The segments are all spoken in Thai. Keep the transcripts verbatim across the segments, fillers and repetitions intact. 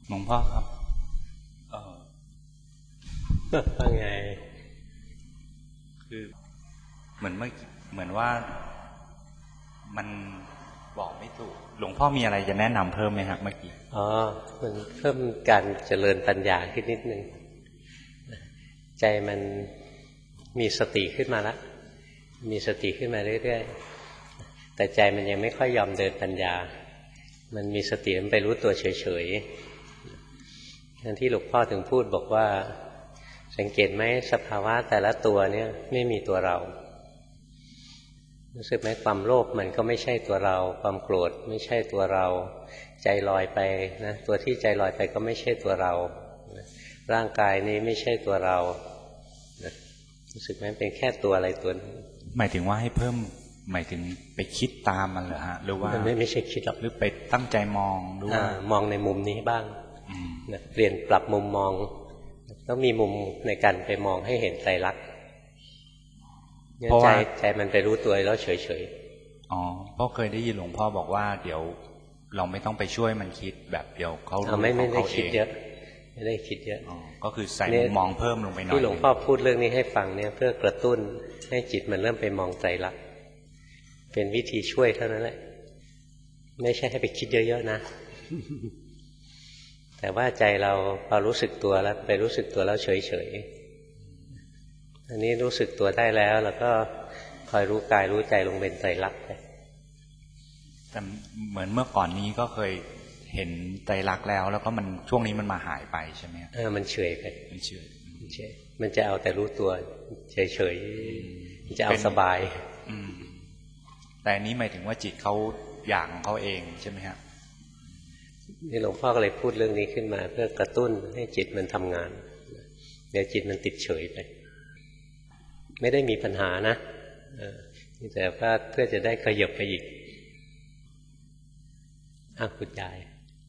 หลวงพ่อครับเออว่าไงคือเหมือนเมื่อเหมือนว่ามันบอกไม่ถูกหลวงพ่อมีอะไรจะแนะนำเพิ่มไหมครับเมื่อกี้อ๋อมันเพิ่มการเจริญปัญญาขึ้นนิดนึงใจมันมีสติขึ้นมาแล้วมีสติขึ้นมาเรื่อยๆแต่ใจมันยังไม่ค่อยยอมเดินปัญญามันมีสติมันไปรู้ตัวเฉยๆนั่นที่หลวงพ่อถึงพูดบอกว่าสังเกตไหมสภาวะแต่ละตัวเนี่ยไม่มีตัวเรารู้สึกไหมความโลภมันก็ไม่ใช่ตัวเราความโกรธไม่ใช่ตัวเราใจลอยไปนะตัวที่ใจลอยไปก็ไม่ใช่ตัวเราร่างกายนี้ไม่ใช่ตัวเรารู้สึกไหมเป็นแค่ตัวอะไรตัวนึงหมายถึงว่าให้เพิ่มหมายถึงไปคิดตามมันเหรอฮะหรือว่าไม่ไม่ใช่คิดหรอกหรือไปตั้งใจมองหรือว่ามองในมุมนี้บ้างนะเปลี่ยนปรับมุมมองต้องมีมุมในการไปมองให้เห็นไตรลักษณ์ใจใจมันไปรู้ตัวแล้วเฉยๆอ๋อเพราะเคยได้ยินหลวงพ่อบอกว่าเดี๋ยวเราไม่ต้องไปช่วยมันคิดแบบเดี๋ยวเขารู้ของเขาเองไม่ได้คิดเยอะก็คือใส่มุมมองเพิ่มลงไปหน่อยที่หลวงพ่อพูดเรื่องนี้ให้ฟังเนี่ยเพื่อกระตุ้นให้จิตมันเริ่มไปมองไตรลักษณ์เป็นวิธีช่วยเท่านั้นแหละไม่ใช่ให้ไปคิดเยอะๆนะแต่ว่าใจเราพอรู้สึกตัวแล้วไปรู้สึกตัวแล้วเฉยๆอันนี้รู้สึกตัวได้แล้วแล้วก็คอยรู้กายรู้ใจลงเป็นไตรลักษณ์ไปแต่เหมือนเมื่อก่อนนี้ก็เคยเห็นไตรลักษณ์แล้วแล้วก็มันช่วงนี้มันมาหายไปใช่ไหมเออมันเฉยไปมันเฉยเฉยมันจะเอาแต่รู้ตัวเฉยๆมันจะเอาสบายแต่อันนี้หมายถึงว่าจิตเขาอย่างของเขาเองใช่ไหมครับนี่หลวงพ่อก็เลยพูดเรื่องนี้ขึ้นมาเพื่อกระตุ้นให้จิตมันทำงานเดี๋ยวจิตมันติดเฉยไปไม่ได้มีปัญหานะแต่ว่าเพื่อจะได้ขยับไปอีกอ้าวคุณยาย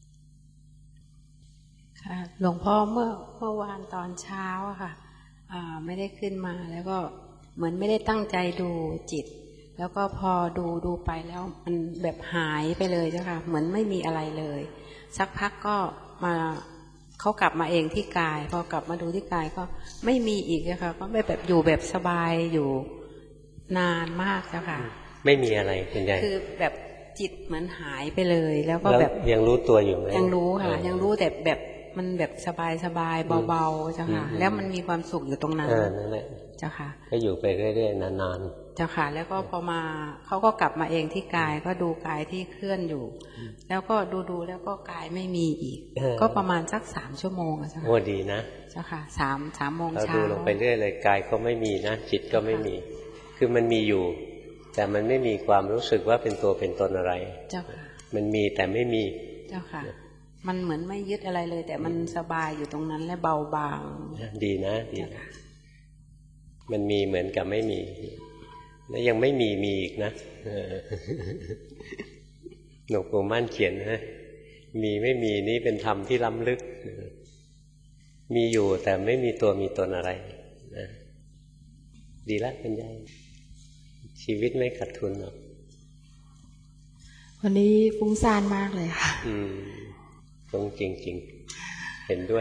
ค่ะหลวงพ่อเมื่อเมื่อวานตอนเช้าอะค่ะไม่ได้ขึ้นมาแล้วก็เหมือนไม่ได้ตั้งใจดูจิตแล้วก็พอดูดูไปแล้วมันแบบหายไปเลยเจ้าค่ะเหมือนไม่มีอะไรเลยสักพักก็มาเขากลับมาเองที่กายพอกลับมาดูที่กายก็ไม่มีอีกเจ้าค่ะก็แบบอยู่แบบสบายอยู่นานมากเจ้าค่ะไม่มีอะไรคุณยายคือแบบจิตเหมือนหายไปเลยแล้วก็แบบยังรู้ตัวอยู่ไหมยังรู้ค่ะยังรู้แต่แบบมันแบบสบายสบายเบาๆเจ้าค่ะแล้วมันมีความสุขอยู่ตรงนั้นนั่นแหละเจ้าค่ะก็อยู่ไปเรื่อยๆนานๆเจ้าค่ะแล้วก็พอมาเขาก็กลับมาเองที่กายก็ดูกายที่เคลื่อนอยู่แล้วก็ดูๆแล้วก็กายไม่มีอีกก็ประมาณสักสามชั่วโมงเจ้าค่ะโอ้ดีนะเจ้าค่ะสามสามโมงเช้าเราดูลงไปเรื่อยเลยกายก็ไม่มีนะจิตก็ไม่มีคือมันมีอยู่แต่มันไม่มีความรู้สึกว่าเป็นตัวเป็นตนอะไรเจ้าค่ะมันมีแต่ไม่มีเจ้าค่ะมันเหมือนไม่ยึดอะไรเลยแต่มันสบายอยู่ตรงนั้นและเบาบางดีนะดีนะมันมีเหมือนกับไม่มีแล้วยังไม่มีมีอีกนะหลวงปู่มั่นเขียนนะมีไม่มีนี่เป็นธรรมที่ล้ำลึกมีอยู่แต่ไม่มีตัวมีตนอะไรนะดีละเป็นไงชีวิตไม่ขาดทุนหรอกวันนี้ฟุ้งซ่านมากเลยค่ะอืมตรงจริงๆเห็นด้วย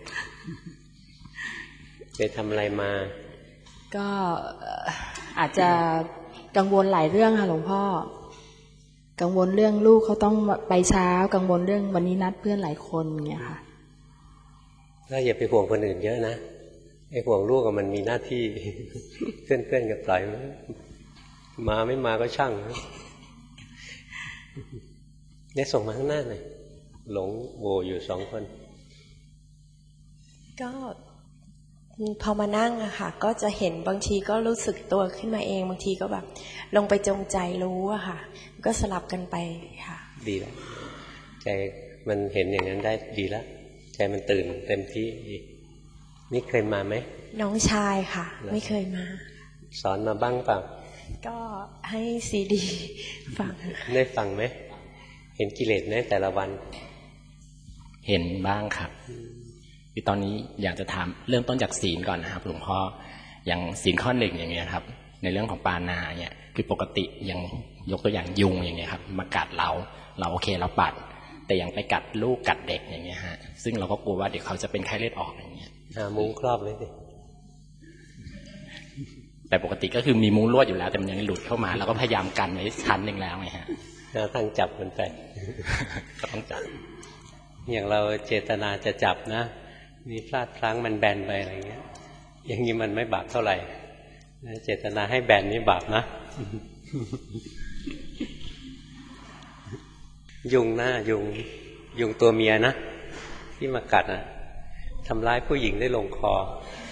ไปทำอะไรมาก็อาจจะกังวลหลายเรื่องค่ะหลวงพ่อกังวลเรื่องลูกเขาต้องไปเช้ากังวลเรื่องวันนี้นัดเพื่อนหลายคนอย่างเงี้ยค่ะก็อย่าไปห่วงคนอื่นเยอะนะไอ้ห่วงลูกมันมีหน้าที่เพื่อนๆกับปล่อยมาไม่มาก็ช่างเนี่ยส่งมาข้างหน้าหน่อยหลงโวอยู่สองคนก็พอมานั่งอะค่ะก็จะเห็นบางทีก็รู้สึกตัวขึ้นมาเองบางทีก็แบบลงไปจงใจรู้อะค่ะก็สลับกันไปค่ะดีแล้วใจมันเห็นอย่างนั้นได้ดีแล้วใจมันตื่นเต็มที่นี่เคยมาไหมน้องชายค่ะไม่เคยมาสอนมาบ้างเปล่าก็ให้ซีดีฟังได้ฟังไหมเห็นกิเลสไหมแต่ละวันเห็นบ้างครับคือตอนนี้อยากจะถามเริ่มต้นจากศีลก่อนนะครับหลวงพ่ออย่างศีลข้อหนึ่งอย่างเงี้ยครับในเรื่องของปานาเนี่ยคือปกติอย่างยกตัวอย่างยุงอย่างเงี้ยครับมากัดเราเราโอเคเราปัดแต่ยังไปกัดลูกกัดเด็กอย่างเงี้ยฮะซึ่งเราก็กลัวว่าเดี๋ยวเขาจะเป็นไข้เลือดออกอย่างเงี้ยหามุ้งครอบเลยสิแต่ปกติก็คือมีมุ้งลวดอยู่แล้วแต่มันยังหลุดเข้ามาเราก็พยายามกันไว้ชั้นหนึ่งแล้วไงฮะแล้วตั้งจับมันไปก็ต้องจับอย่างเราเจตนาจะจับนะมีพลาดพลั้งมันแบนไปอะไรเงี้ยอย่างนี้มันไม่บาปเท่าไหร่เจตนาให้แบนนี่บาปนะยุงหน้ายุงยุงตัวเมียนะที่มากัดนะทำร้ายผู้หญิงได้ลงคอ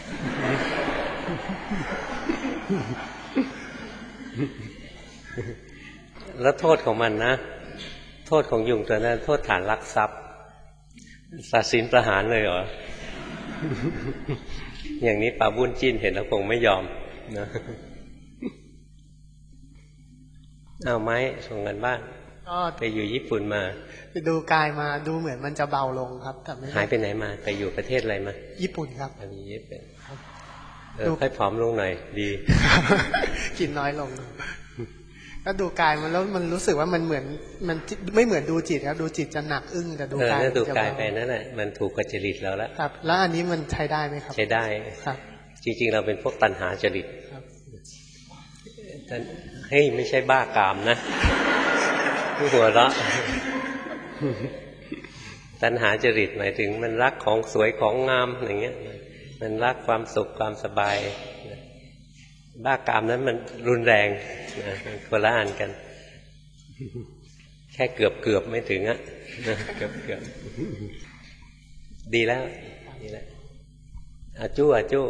แล้วโทษของมันนะโทษของยุงตัวนั้นโทษฐานลักทรัพย์ศาสินประหารเลยเหรออย่างนี้ปาบุญจิ้นเห็นแล้วคงไม่ยอมนะเอาไหมส่งกันบ้านก็ไปอยู่ญี่ปุ่นมาไปดูกายมาดูเหมือนมันจะเบาลงครับแต่ไม่หายไปไหนมาไปอยู่ประเทศอะไรมาญี่ปุ่นครับอันนี้ญี่ปุ่นเออค่อยผอมลงหน่อยดีกินน้อยลงก็ดูกายมันแล้วมันรู้สึกว่ามันเหมือนมันไม่เหมือนดูจิตครับดูจิตจะหนักอึ้งแต่ดูกายดูกายไปนั่นแหละมันถูกกับจริตเราแล้วครับแล้วอันนี้มันใช้ได้ไหมครับใช้ได้ครับจริงๆเราเป็นพวกตัณหาจริตครับเฮ้ยไม่ใช่บ้ากามนะผู้หัวเราะตัณหาจริตหมายถึงมันรักของสวยของงามอย่างเงี้ยมันรักความสุขความสบายบ้ากามนั้นมันรุนแรงคนละอันกันแค่เกือบเกือบไม่ถึงอะเกือบเกือบดีแล้วดีแล้วอาจู้อาจู้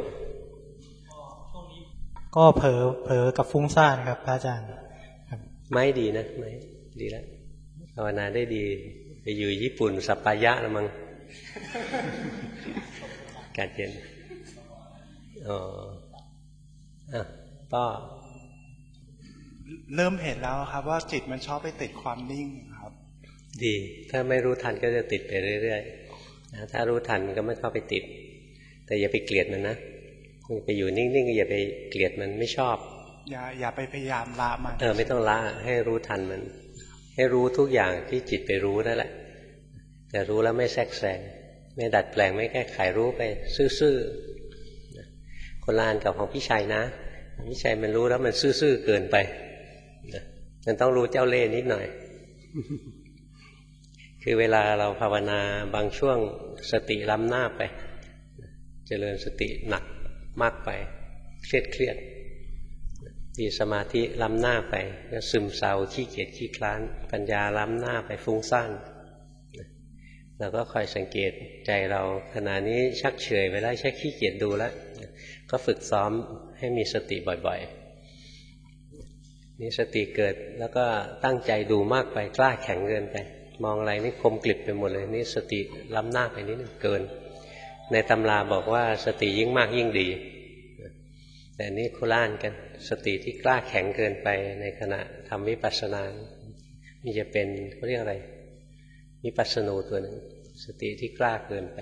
ก็เผลอเผลอกับฟุ้งซ่านครับอาจารย์ไม่ดีนะไม่ดีแล้วภาวนาได้ดีไปอยู่ญี่ปุ่นสัปปายะละมั้งการเย็นอ๋ออ่ะก็เริ่มเห็นแล้วครับว่าจิตมันชอบไปติดความนิ่งครับดีถ้าไม่รู้ทันก็จะติดไปเรื่อยๆถ้ารู้ทันก็ไม่เข้าไปติดแต่อย่าไปเกลียดมันนะไปอยู่นิ่งๆอย่าไปเกลียดมันไม่ชอบอย่าอย่าไปพยายามละมันเออไม่ต้องละให้รู้ทันมันให้รู้ทุกอย่างที่จิตไปรู้นั่นแหละแต่รู้แล้วไม่แทรกแซงไม่ดัดแปลงไม่แก้ไขรู้ไปซื่อๆคนละอันกับของพี่ชัยนะพี่ชัยมันรู้แล้วมันซื่อๆเกินไปมันต้องรู้เจ้าเล่ห์นิดหน่อยคือเวลาเราภาวนาบางช่วงสติล้ำหน้าไปเจริญสติหนักมากไปเครียดเครียดมีสมาธิล้ำหน้าไปก็ซึมเศร้าขี้เกียจขี้คลานปัญญาล้ำหน้าไปฟุ้งซ่านเราก็คอยสังเกตใจเราขณะนี้ชักเฉยไปแล้วใช้ขี้เกียจดูแล้วก็ฝึกซ้อมให้มีสติบ่อยๆนี่สติเกิดแล้วก็ตั้งใจดูมากไปกล้าแข็งเกินไปมองอะไรนี่คมกลิบไปหมดเลยนี่สติล้ำหน้าไปนิดนึงเกินในตำราบอกว่าสติยิ่งมากยิ่งดีแต่นี่โคล่านกันสติที่กล้าแข็งเกินไปในขณะทำวิปัสสนามีจะเป็นเขาเรียกอะไรวิปัสสนูตัวหนึ่งสติที่กล้าเกินไป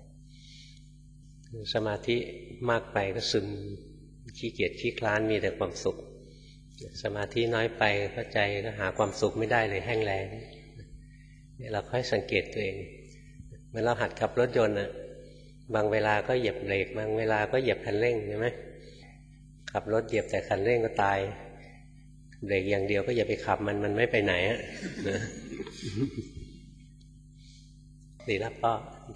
สมาธิมากไปก็ซึมขี้เกียจขี้คลานมีแต่ความสุขสมาธิน้อยไปเข้าใจก็หาความสุขไม่ได้เลยแห้งแล้งเนี่ยเราค่อยสังเกตตัวเองเมื่อเราหัดขับรถยนต์น่ะบางเวลาก็เหยียบเบรกบางเวลาก็เหยียบคันเร่งใช่ไหมขับรถเหยียบแต่คันเร่งก็ตายเบรกอย่างเดียวก็อย่าไปขับมันมันไม่ไปไหนอ่ะดีแล้วก็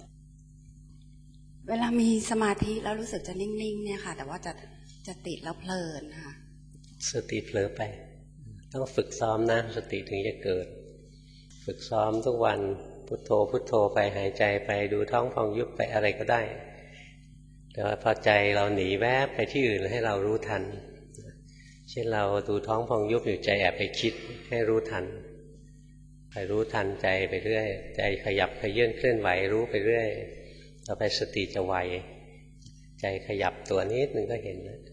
เวลามีสมาธิแล้วรู้สึกจะนิ่งๆเนี่ยค่ะแต่ว่าจะจะติดแล้วเพลินค่ะสติเผลอไปต้องฝึกซ้อมนะสติถึงจะเกิดฝึกซ้อมทุกวันพุทโธพุทโธไปหายใจไปดูท้องพองยุบไปอะไรก็ได้แต่ว่าพอใจเราหนีแวบไปที่อื่นให้เรารู้ทันเช่นเราดูท้องพองยุบอยู่ใจแอบไปคิดให้รู้ทันไปรู้ทันใจไปเรื่อยใจขยับขยื่นเคลื่อนไหวรู้ไปเรื่อยต่อไปสติจะไวใจขยับตัวนิดนึงก็เห็นแล้ว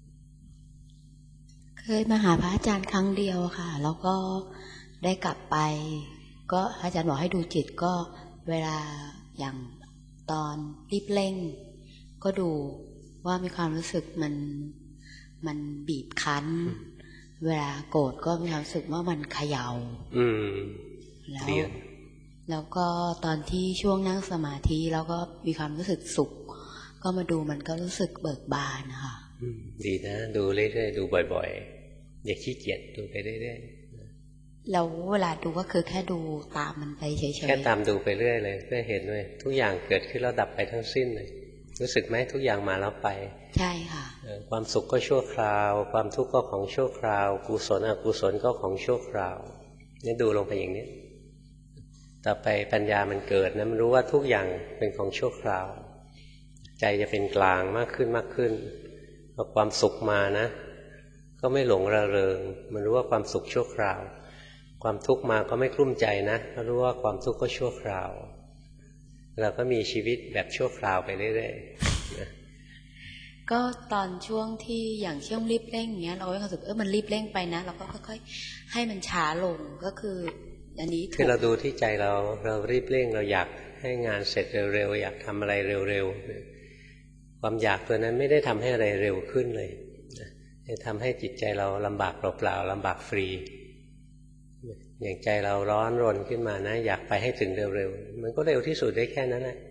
เคยมาหาพระอาจารย์ครั้งเดียวค่ะแล้วก็ได้กลับไปก็อาจารย์บอกให้ดูจิตก็เวลาอย่างตอนรีบเร่งก็ดูว่ามีความรู้สึกมันมันบีบคั้นเวลาโกรธก็มีความรู้สึกว่ามันเขย่าอืมแล้วแล้วก็ตอนที่ช่วงนั่งสมาธิแล้วก็มีความรู้สึกสุขก็มาดูมันก็รู้สึกเบิกบานนะคะดีนะดูเรื่อยๆดูบ่อยๆอย่าขี้เกียจดูไปเรื่อยๆแล้วเวลาดูก็คือแค่ดูตามมันไปเฉยๆแค่ตามดูไปเรื่อยเลยเพื่อเห็นเลยทุกอย่างเกิดขึ้นแล้วดับไปทั้งสิ้นเลยรู้สึกไหมทุกอย่างมาแล้วไปใช่ค่ะความสุขก็ชั่วคราวความทุกข์ก็ของชั่วคราวกุศลอกุศลก็ของชั่วคราวนี่ดูลงไปอย่างนี้ต่อไปปัญญามันเกิดนะมันรู้ว่าทุกอย่างเป็นของชั่วคราวใจจะเป็นกลางมากขึ้นมากขึ้นพอความสุขมานะก็ไม่หลงระเริงมันรู้ว่าความสุขชั่วคราวความทุกข์มาก็ไม่กลุ้มใจนะรู้ว่าความทุกข์ก็ชั่วคราวเราก็มีชีวิตแบบชั่วคราวไปเรื่อยๆนะก็ตอนช่วงที่อย่างช่วงรีบเร่งเงี้ยเราก็รู้สึกเออมันรีบเร่งไปนะเราก็ค่อยๆให้มันช้าลงก็คืออันนี้คือเราดูที่ใจเราเรารีบเร่งเราอยากให้งานเสร็จเร็วๆอยากทำอะไรเร็วๆความอยากตัวนั้นไม่ได้ทำให้อะไรเร็วขึ้นเลยจะทำให้จิตใจเราลำบากเปล่าๆลำบากฟรีอย่างใจเราร้อนรนขึ้นมานะอยากไปให้ถึงเร็วๆมันก็เร็วที่สุดได้แค่นั้นแหละ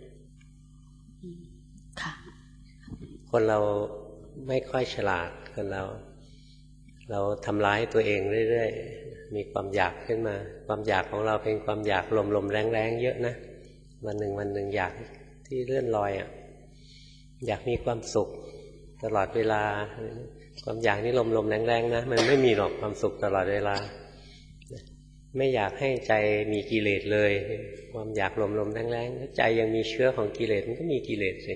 ค่ะคนเราไม่ค่อยฉลาดคนเราเราทำร้ายตัวเองเรื่อยๆมีความอยากขึ้นมาความอยากของเราเป็นความอยากลมๆแรงๆเยอะนะวันหนึ่งวันหนึ่งอยากที่เลื่อนลอยอ่ะอยากมีความสุขตลอดเวลาความอยากนี่ลมๆแรงๆนะมันไม่มีหรอกความสุขตลอดเวลาไม่อยากให้ใจมีกิเลสเลยความอยากลมๆแรงๆใจยังมีเชื้อของกิเลสมันก็มีกิเลสสิ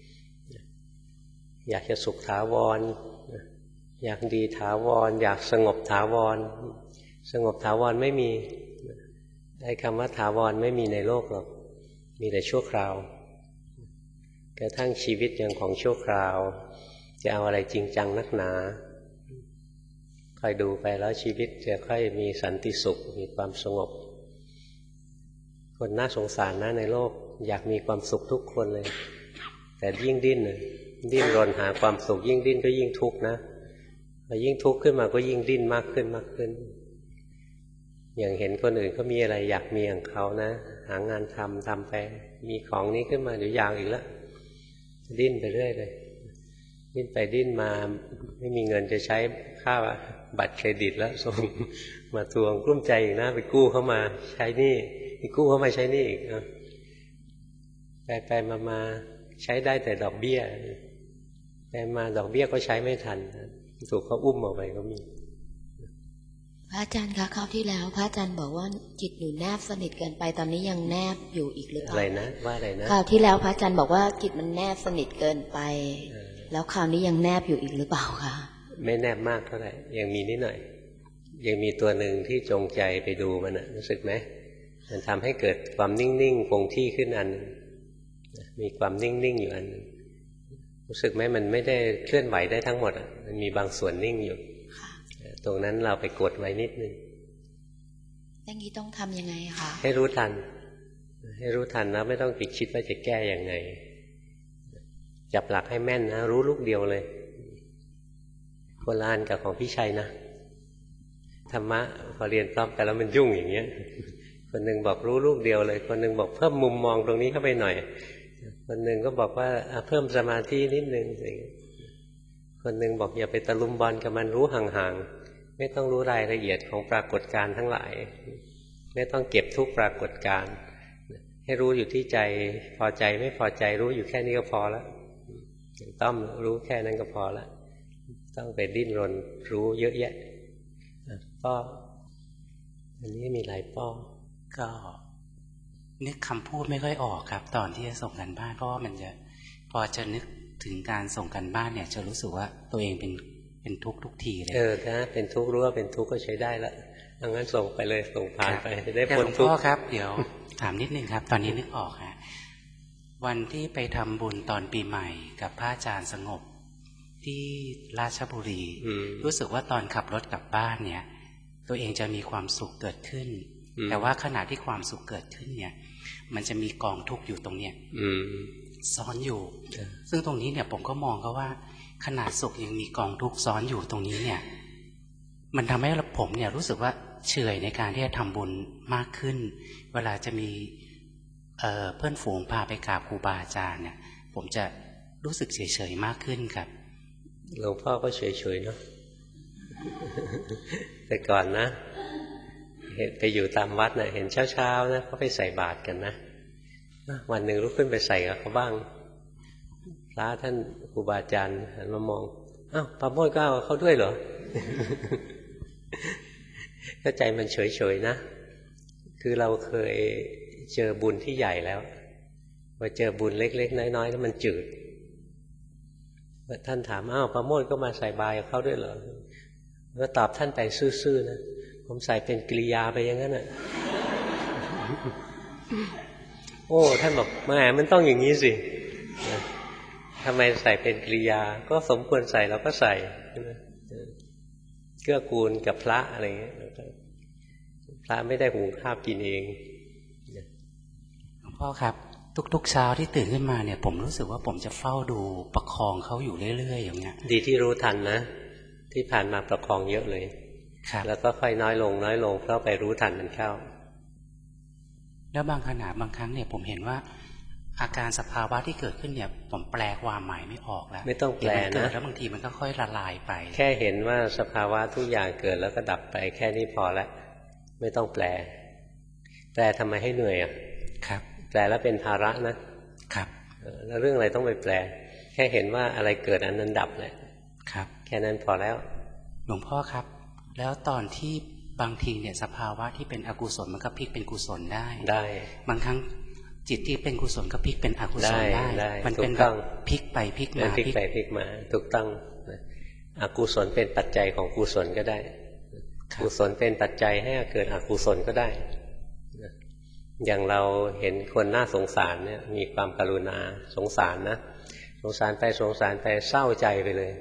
อยากจะสุขถาวรอยากดีถาวรอยากสงบถาวรสงบถาวรไม่มีได้คำว่าถาวรไม่มีในโลกหรอกมีแต่ชั่วคราวกระทั่งชีวิตยังของชั่วคราวจะเอาอะไรจริงจังนักหนาคอยดูไปแล้วชีวิตจะค่อยมีสันติสุขมีความสงบคนน่าสงสารนะในโลกอยากมีความสุขทุกคนเลยแต่ยิ่งดิ้นดิ้นรนหาความสุขยิ่งดิ้นก็ยิ่งทุกข์นะพอยิ่งทุกข์ขึ้นมาก็ยิ่งดิ้นมากขึ้นมากขึ้นอย่างเห็นคนอื่นเขามีอะไรอยากมีอย่างเขานะหางานทำทำไปมีของนี้ขึ้นมาเดี๋ยวอยากอีกแล้วดิ้นไปเรื่อยเลยดิ้นไปดิ้นมาไม่มีเงินจะใช้ค่าบัตรเครดิตแล้วส่งมาทวงกลุ้มใจอีกนะไปกู้เข้ามาใช้หนี้ไปกู้เข้ามาใช้หนี้อีกไปไปมามาใช้ได้แต่ดอกเบี้ยไปมาดอกเบี้ยก็ใช้ไม่ทันถูกเขาอุ้มออกไปก็มีพระอาจารย์คะคราวที่แล้วพระอาจารย์บอกว่าจิตหนูแนบสนิทเกินไปตอนนี้ยังแนบอยู่อีกหรือเปล่าอะไรนะว่าอะไรนะคราวที่แล้วพระอาจารย์บอกว่าจิตมันแนบสนิทเกินไปแล้วคราวนี้ยังแนบอยู่อีกหรือเปล่าคะไม่แนบมากเท่าไหร่ยังมีนิดหน่อยยังมีตัวหนึ่งที่จงใจไปดูมันนะรู้สึกไหมมันทำให้เกิดความนิ่งๆคงที่ขึ้นอันมีความนิ่งๆอยู่อันรู้สึกไหมมันไม่ได้เคลื่อนไหวได้ทั้งหมดอ่ะมันมีบางส่วนนิ่งอยู่ตรงนั้นเราไปกดไว้นิดนึงอย่างนี้ต้องทำยังไงคะให้รู้ทันให้รู้ทันนะไม่ต้องไปคิดว่าจะแก้อย่างไงจับหลักให้แม่นนะรู้ลูกเดียวเลยคนละอันกับของพี่ชัยนะธรรมะพอเรียนพร้อมกันแล้วมันยุ่งอย่างเงี้ยคนหนึ่งบอกรู้ลูกเดียวเลยคนหนึ่งบอกเพิ่มมุมมองตรงนี้เข้าไปหน่อยคนหนึ่งก็บอกว่าเพิ่มสมาธินิดนึงคนหนึ่งบอกอย่าไปตะลุมบอลกับมันรู้ห่างๆไม่ต้องรู้รายละเอียดของปรากฏการณ์ทั้งหลายไม่ต้องเก็บทุกปรากฏการณ์ให้รู้อยู่ที่ใจพอใจไม่พอใจรู้อยู่แค่นี้ก็พอแล้วต้องรู้แค่นั้นก็พอแล้วต้องไปดิ้นรนรู้เยอะแยะป้ออันนี้มีหลายป้อก็นึกคำพูดไม่ค่อยออกครับตอนที่จะส่งกันบ้านเพราะว่ามันจะพอจะนึกถึงการส่งกันบ้านเนี่ยจะรู้สึกว่าตัวเองเป็นเป็นทุกข์ทุกทีเลยเออนะเป็นทุกข์รู้ว่าเป็นทุกข์ก็ใช้ได้ละดังนั้นส่งไปเลยส่งผ่านไปจะได้พ้นทุกข์หลวงพ่อครับเดี๋ยวถามนิดนึงครับตอนนี้นึกออกฮะวันที่ไปทำบุญตอนปีใหม่กับพระอาจารย์สงบที่ราชบุรีรู้สึกว่าตอนขับรถกลับบ้านเนี่ยตัวเองจะมีความสุขเกิดขึ้นแต่ว่าขณะที่ความสุขเกิดขึ้นเนี่ยมันจะมีกองทุกข์อยู่ตรงเนี้ยซ้อนอยู่ซึ่งตรงนี้เนี่ยผมก็มองก็ว่าขนาดสุขยังมีกองทุกข์ซ้อนอยู่ตรงนี้เนี่ยมันทำให้ผมเนี่ยรู้สึกว่าเฉื่อยในการที่จะทำบุญมากขึ้นเวลาจะมีเอ่อเพื่อนฝูงพาไปกราบครูบาอาจารย์เนี่ยผมจะรู้สึกเฉยๆมากขึ้นครับหลวงพ่อก็เฉยๆเนาะ แต่ก่อนนะเห็นไปอยู่ตามวัดนะเห็นเช้าๆนะเขาไปใส่บาตรกันนะวันหนึ่งลุกขึ้นไปใส่กับเขาบ้างพระท่านครูบาอาจารย์หันมามองอ้าวปาโมทย์ก็เอาเขาด้วยเหรอ ก็ใจมันเฉยๆนะคือเราเคยเจอบุญที่ใหญ่แล้วพอเจอบุญเล็กๆน้อยๆแล้วมันจืดท่านถามอ้าวปาโมทย์ก็มาใส่บาตรกับเขาด้วยเหรอก็ตอบท่านไปซื่อๆนะผมใส่เป็นกิริยาไปอย่างนั้นน่ะ โอ้ท่านบอกแหมมันต้องอย่างนี้สิทำไมใส่เป็นกิริยาก็สมควรใส่เราก็ใส่เกื้อกูลกับพระอะไรเงี้ยพระไม่ได้หุงข้าวกินเองหลวงพ่อครับทุกๆเช้าที่ตื่นขึ้นมาเนี่ยผมรู้สึกว่าผมจะเฝ้าดูประคองเขาอยู่เรื่อยๆอย่างเงี้ยดีที่รู้ทันนะที่ผ่านมาประคองเยอะเลยแล้วก็ค่อยน้อยลงน้อยลงเพราะไปรู้ทันมันเข้าแล้วบางขณะบางครั้งเนี่ยผมเห็นว่าอาการสภาวะที่เกิดขึ้นเนี่ยผมแปลความหมายไม่ออกแล้วไม่ต้องแปลนะแล้วบางทีมันก็ค่อยละลายไปแค่เห็นว่าสภาวะทุกอย่างเกิดแล้วก็ดับไปแค่นี้พอแล้วไม่ต้องแปลแปลทำไมให้เหนื่อยอ่ะครับแปลแล้วเป็นภาระนะครับแล้วเรื่องอะไรต้องไปแปลแค่เห็นว่าอะไรเกิดอันนั้นดับแหละครับแค่นั้นพอแล้วหลวงพ่อครับแล้วตอนที่บางทีเนี่ยสภาวะที่เป็นอกุศลมันก็พลิกเป็นกุศลได้ได้บางครั้งจิตที่เป็นกุศลก็พลิกเป็นอกุศลได้มันเป็นแบบพลิกไปพลิกมาพลิกไปพลิกมาถูกต้องอกุศลเป็นปัจจัยของกุศลก็ได้กุศลเป็นปัจจัยให้เกิดอกุศลก็ได้อย่างเราเห็นคนน่าสงสารเนี่ยมีความกรุณาสงสารนะสงสารไปสงสารไปเศร้าใจไปเลย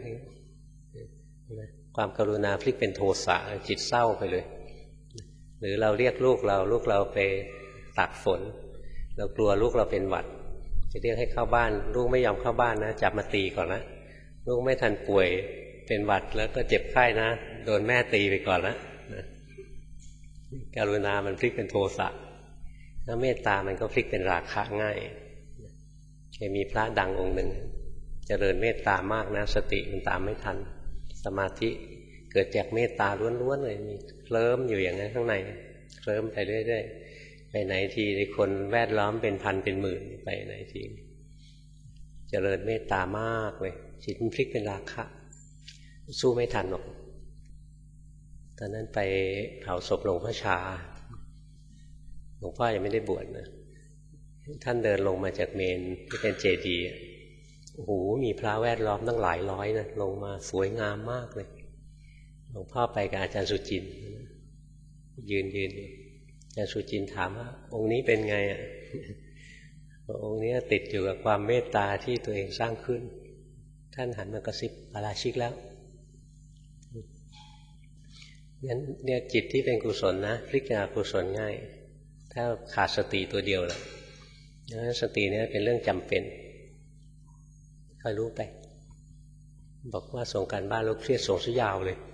ความกรุณาพลิกเป็นโทสะจิตเศร้าไปเลยหรือเราเรียกลูกเราลูกเราไปตากฝนเรากลัวลูกเราเป็นหวัดจะเรียกให้เข้าบ้านลูกไม่ยอมเข้าบ้านนะจับมาตีก่อนนะลูกไม่ทันป่วยเป็นหวัดแล้วก็เจ็บไข้นะโดนแม่ตีไปก่อนแล้วกรุณามันพลิกเป็นโทสะแล้วเมตตามันก็พลิกเป็นราคะง่ายเคยมีพระดังองค์หนึ่งเจริญเมตตามากนะสติมันตามไม่ทันสมาธิเกิดจากเมตตาล้วนๆเลยมีเคลิ้มอยู่อย่างนั้นข้างในเคลิ้มไปเรื่อยๆไปไหนทีในคนแวดล้อมเป็นพันเป็นหมื่นไปไหนทีเจริญเมตตามากเลยจิตมันพลิกเป็นราคะสู้ไม่ทันหรอกตอนนั้นไปเผาศพหลวงพ่อชาหลวงพ่อยังไม่ได้บวชนะท่านเดินลงมาจากเมนที่เป็นเจดีย์โอ้โหมีพระแวดล้อมตั้งหลายร้อยนะลงมาสวยงามมากเลยหลวงพ่อไปกับอาจารย์สุจินต์ยืนยืนอาจารย์สุจินต์ถามว่าองค์นี้เป็นไงอ่ะองค์นี้ติดอยู่กับความเมตตาที่ตัวเองสร้างขึ้นท่านหันมากระซิบปาราชิกแล้วงั้นเนี่ยจิตที่เป็นกุศลนะพลิกเป็นอกุศลง่ายถ้าขาดสติตัวเดียวล่ะดังนั้นสติเนี่ยเป็นเรื่องจำเป็นค่อยรู้ไปบอกว่าส่งการบ้านแล้วเครียดส่งซะยาวเลย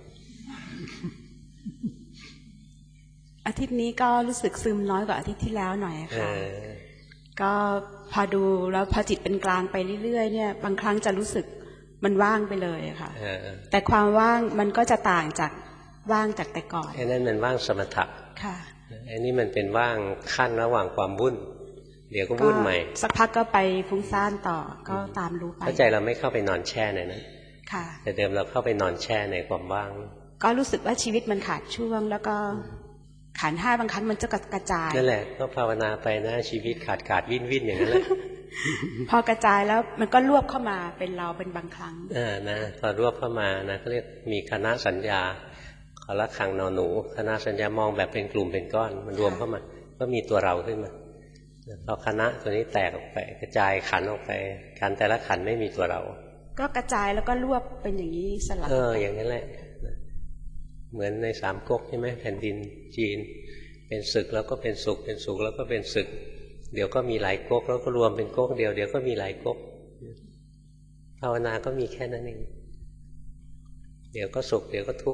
อาทิตย์นี้ก็รู้สึกซึมน้อยกว่าอาทิตย์ที่แล้วหน่อยค่ะก็พอดูแล้วพอจิตเป็นกลางไปเรื่อยๆเนี่ยบางครั้งจะรู้สึกมันว่างไปเลยค่ะแต่ความว่างมันก็จะต่างจากว่างจากแต่ก่อนไอ้นั่นมันว่างสมถะค่ะไอ้นี่มันเป็นว่างขั้นระหว่างความวุ่นเดี๋ยวก็วุ่นใหม่สักพักก็ไปฟุ้งซ่านต่อก็ตามรู้ไปเข้าใจเราไม่เข้าไปนอนแช่ในนั้นค่ะแต่เดิมเราเข้าไปนอนแช่ในความว่างก็รู้สึกว่าชีวิตมันขาดช่วงแล้วก็ขันธ์ห้าบางครั้งมันจะกระจายนั่นแหละก็ภาวนาไปนะชีวิตขาดขาดวิ่นวิ่นอย่างนั้นแหละพอกระจายแล้วมันก็รวบเข้ามาเป็นเราเป็นบางครั้งอ่านะพอรวบเข้ามานะเขาเรียกมีคณะสัญญาขอละขังนอนหนูคณะสัญญามองแบบเป็นกลุ่มเป็นก้อนมันรวมเข้ามาก็มีตัวเราขึ้นมาพอคณะตัวนี้แตกออกไปกระจายขันออกไปขันแต่ละขันไม่มีตัวเราก็กระจายแล้วก็รวบเป็นอย่างนี้สลับเอออย่างนั้นแหละเหมือนในสามก๊กใช่ไหมแผ่นดินจีนเป็นศึกแล้วก็เป็นสุขเป็นสุขแล้วก็เป็นศึกเดี๋ยวก็มีหลายก๊กแล้วก็รวมเป็นก๊กเดียวเดี๋ยวก็มีหลายก๊กภาวนาก็มีแค่นั้นเองเดี๋ยวก็สุขเดี๋ยวก็ทุกข์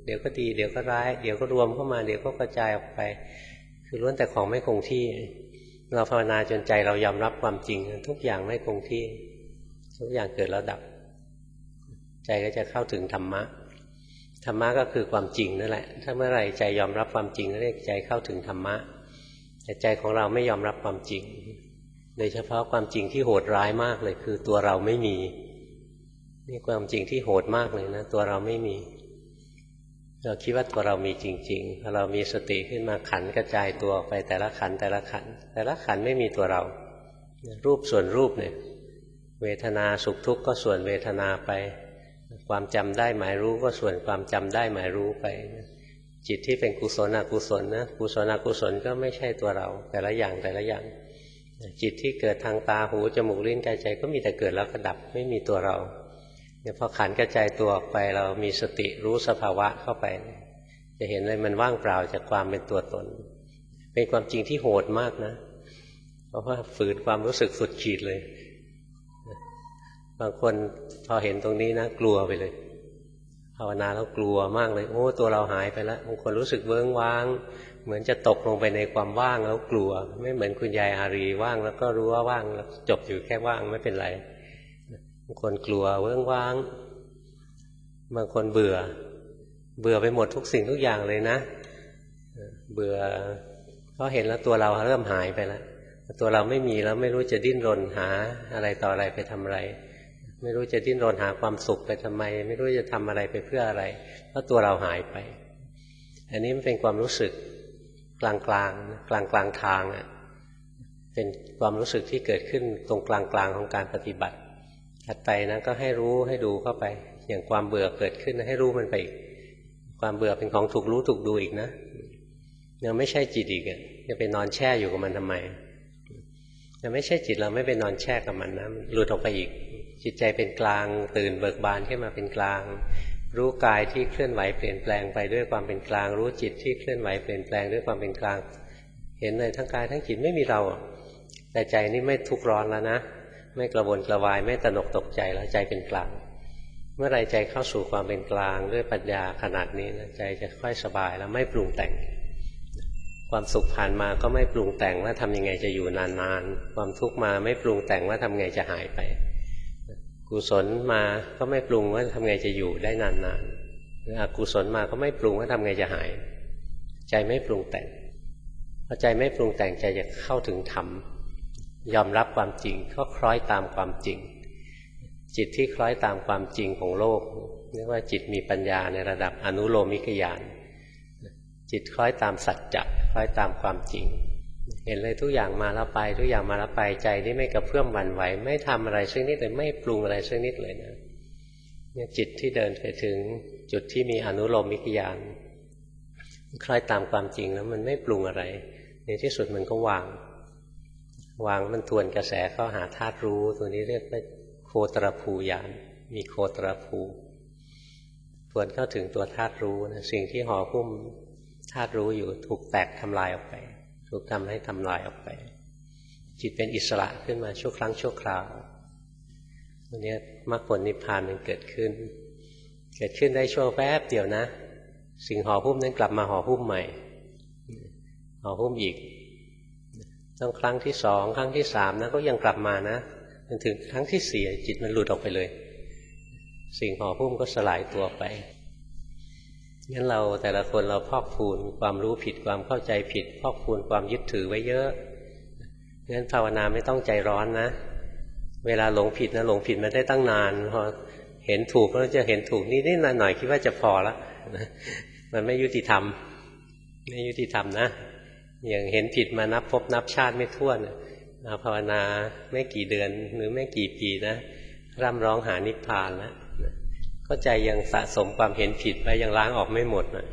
เดี๋ยวก็ดีเดี๋ยวก็ร้ายเดี๋ยวก็รวมเข้ามาเดี๋ยวก็กระจายออกไปคือล้วนแต่ของไม่คงที่เราภาวนาจนใจเรายอมรับความจริงทุกอย่างไม่คงที่ทุกอย่างเกิดแล้วดับใจก็จะเข้าถึงธรรมะธรรมะก็คือความจริงนั่นแหละถ้าเมื่อไหร่ใจยอมรับความจริงเรียกใจเข้าถึงธรรมะแต่ใจของเราไม่ยอมรับความจริงโดยเฉพาะความจริงที่โหดร้ายมากเลยคือตัวเราไม่มีนี่ความจริงที่โหดมากเลยนะตัวเราไม่มีเราคิดว่าตัวเรามีจริงๆพอเรามีสติขึ้นมาขันกระจายตัวออกไปแต่ละขันแต่ละขันแต่ละขันไม่มีตัวเรารูปส่วนรูปเนี่ยเวทนาสุขทุกข์ก็ส่วนเวทนาไปความจำได้หมายรู้ก็ส่วนความจำได้หมายรู้ไปจิตที่เป็นกุศลอกุศลนะกุศลอกุศลก็ไม่ใช่ตัวเราแต่ละอย่างแต่ละอย่างจิตที่เกิดทางตาหูจมูกลิ้นกายใจก็มีแต่เกิดแล้วก็ดับไม่มีตัวเราเนี่ยพอขันกระจายตัวออกไปเรามีสติรู้สภาวะเข้าไปจะเห็นเลยมันว่างเปล่าจากความเป็นตัวตนเป็นความจริงที่โหดมากนะเพราะว่าฝืนความรู้สึกสุดขีดเลยบางคนพอเห็นตรงนี้นะกลัวไปเลยภาวนาแล้วกลัวมากเลยโอ้ตัวเราหายไปแล้วบางคนรู้สึกเวิ้งว้างเหมือนจะตกลงไปในความว่างแล้วกลัวไม่เหมือนคุณยายอารีว่างแล้วก็รู้ว่าว่างแล้วจบอยู่แค่ว่างไม่เป็นไรบางคนกลัวเวิ้งว้างบางคนเบื่อเบื่อไปหมดทุกสิ่งทุกอย่างเลยนะเบื่อเพราะเห็นแล้วตัวเราเริ่มหายไปแล้วตัวเราไม่มีแล้วไม่รู้จะดิ้นรนหาอะไรต่ออะไรไปทำอะไรไม่รู้จะดิ้นรนหาความสุขไปทำไมไม่รู้จะทำอะไรไปเพื่ออะไรเพราะตัวเราหายไปอันนี้มันเป็นความรู้สึกกลางกลางกลางกลางทางอ่ะเป็นความรู้สึกที่เกิดขึ้นตรงกลางกลางของการปฏิบัติถัดไปนะก็ให้รู้ให้ดูเข้าไปอย่างความเบื่อเกิดขึ้นให้รู้มันไปอีกความเบื่อเป็นของถูกรู้ถูกดูอีกนะยังไม่ใช่จิตอีกอ่ะจะไปนอนแช่อยู่กับมันทำไมยังไม่ใช่จิตเราไม่ไปนอนแช่กับมันนะหลุดออกไปอีกจิตใจเป็นกลางตื่นเบิกบานขึ้นมาเป็นกลางรู้กายที่เคลื่อนไหวเปลี่ยนแปลงไปด้วยความเป็นกลางรู้จิตที่เคลื่อนไหวเปลี่ยนแปลงด้วยความเป็นกลางเห็นเลยทั้งกายทั้งจิตไม่มีเราแต่ใจนี่ไม่ทุกข์ร้อนแล้วนะไม่กระวนกระวายไม่ตระหนกตกใจแล้วใจเป็นกลางเมื่อไรใจเข้าสู่ความเป็นกลางด้วยปัญญาขนาดนี้นะใจจะค่อยสบายแล้วไม่ปรุงแต่งความสุขผ่านมาก็ไม่ปรุงแต่งว่าทำยังไงจะอยู่นานๆความทุกข์มาไม่ปรุงแต่งว่าทำไงจะหายไปกุศลมาก็ไม่ปรุงว่าทำไงจะอยู่ได้นานๆหรืออกุศลมาก็ไม่ปรุงว่าทำไงจะหายใจไม่ปรุงแต่งพอใจไม่ปรุงแต่งใจจะเข้าถึงธรรมยอมรับความจริงก็คล้อยตามความจริงจิตที่คล้อยตามความจริงของโลกเรียกว่าจิตมีปัญญาในระดับอนุโลมิกญาณจิตคล้อยตามสัจจะคล้อยตามความจริงเห็นเลยทุกอย่างมาแล้วไปทุกอย่างมาแล้วไปใจนี่ไม่กระเพื่อมหวั่นไหวไม่ทำอะไรสักนิดเลยไม่ปรุงอะไรสักนิดเลยนะเนี่ยจิตที่เดินไปถึงจุดที่มีอนุโลมิกญาณคล้อยตามความจริงแล้วมันไม่ปรุงอะไรในที่สุดมันก็วางวางมันทวนกระแสเข้าหาธาตุรู้ตัวนี้เรียกว่าโคตรภูญาณมีโคตรภูทวนเข้าถึงตัวธาตุรู้นะสิ่งที่ห่อหุ้มธาตุรู้อยู่ถูกแตกทำลายออกไปถูกทำให้ทำลายออกไปจิตเป็นอิสระขึ้นมาชั่วครั้งชั่วคราววันนี้มรรคผลนิพพานมันเกิดขึ้นเกิดขึ้นได้ชั่วแป๊บเดียวนะสิ่งห่อหุ้มนั้นกลับมาห่อหุ้มใหม่ห่อหุ้มอีกต้องครั้งที่สองครั้งที่สามนะก็ยังกลับมานะจนถึงครั้งที่สี่จิตมันหลุดออกไปเลยสิ่งห่อหุ้มก็สลายตัวไปงั้นเราแต่ละคนเราพอกพูนความรู้ผิดความเข้าใจผิดพอกพูนความยึดถือไว้เยอะงั้นภาวนาไม่ต้องใจร้อนนะเวลาหลงผิดนะหลงผิดมาได้ตั้งนานพอเห็นถูกก็จะเห็นถูกนิดๆหน่อยๆคิดว่าจะพอละมันไม่ยุติธรรมไม่ยุติธรรมนะอย่างเห็นผิดมานับพบนับชาติไม่ถ้วนภาวนาไม่กี่เดือนหรือไม่กี่ปีนะร่ำร้องหานิพพานแล้วก็ใจยังสะสมความเห็นผิดไปยังล้างออกไม่หมดนะ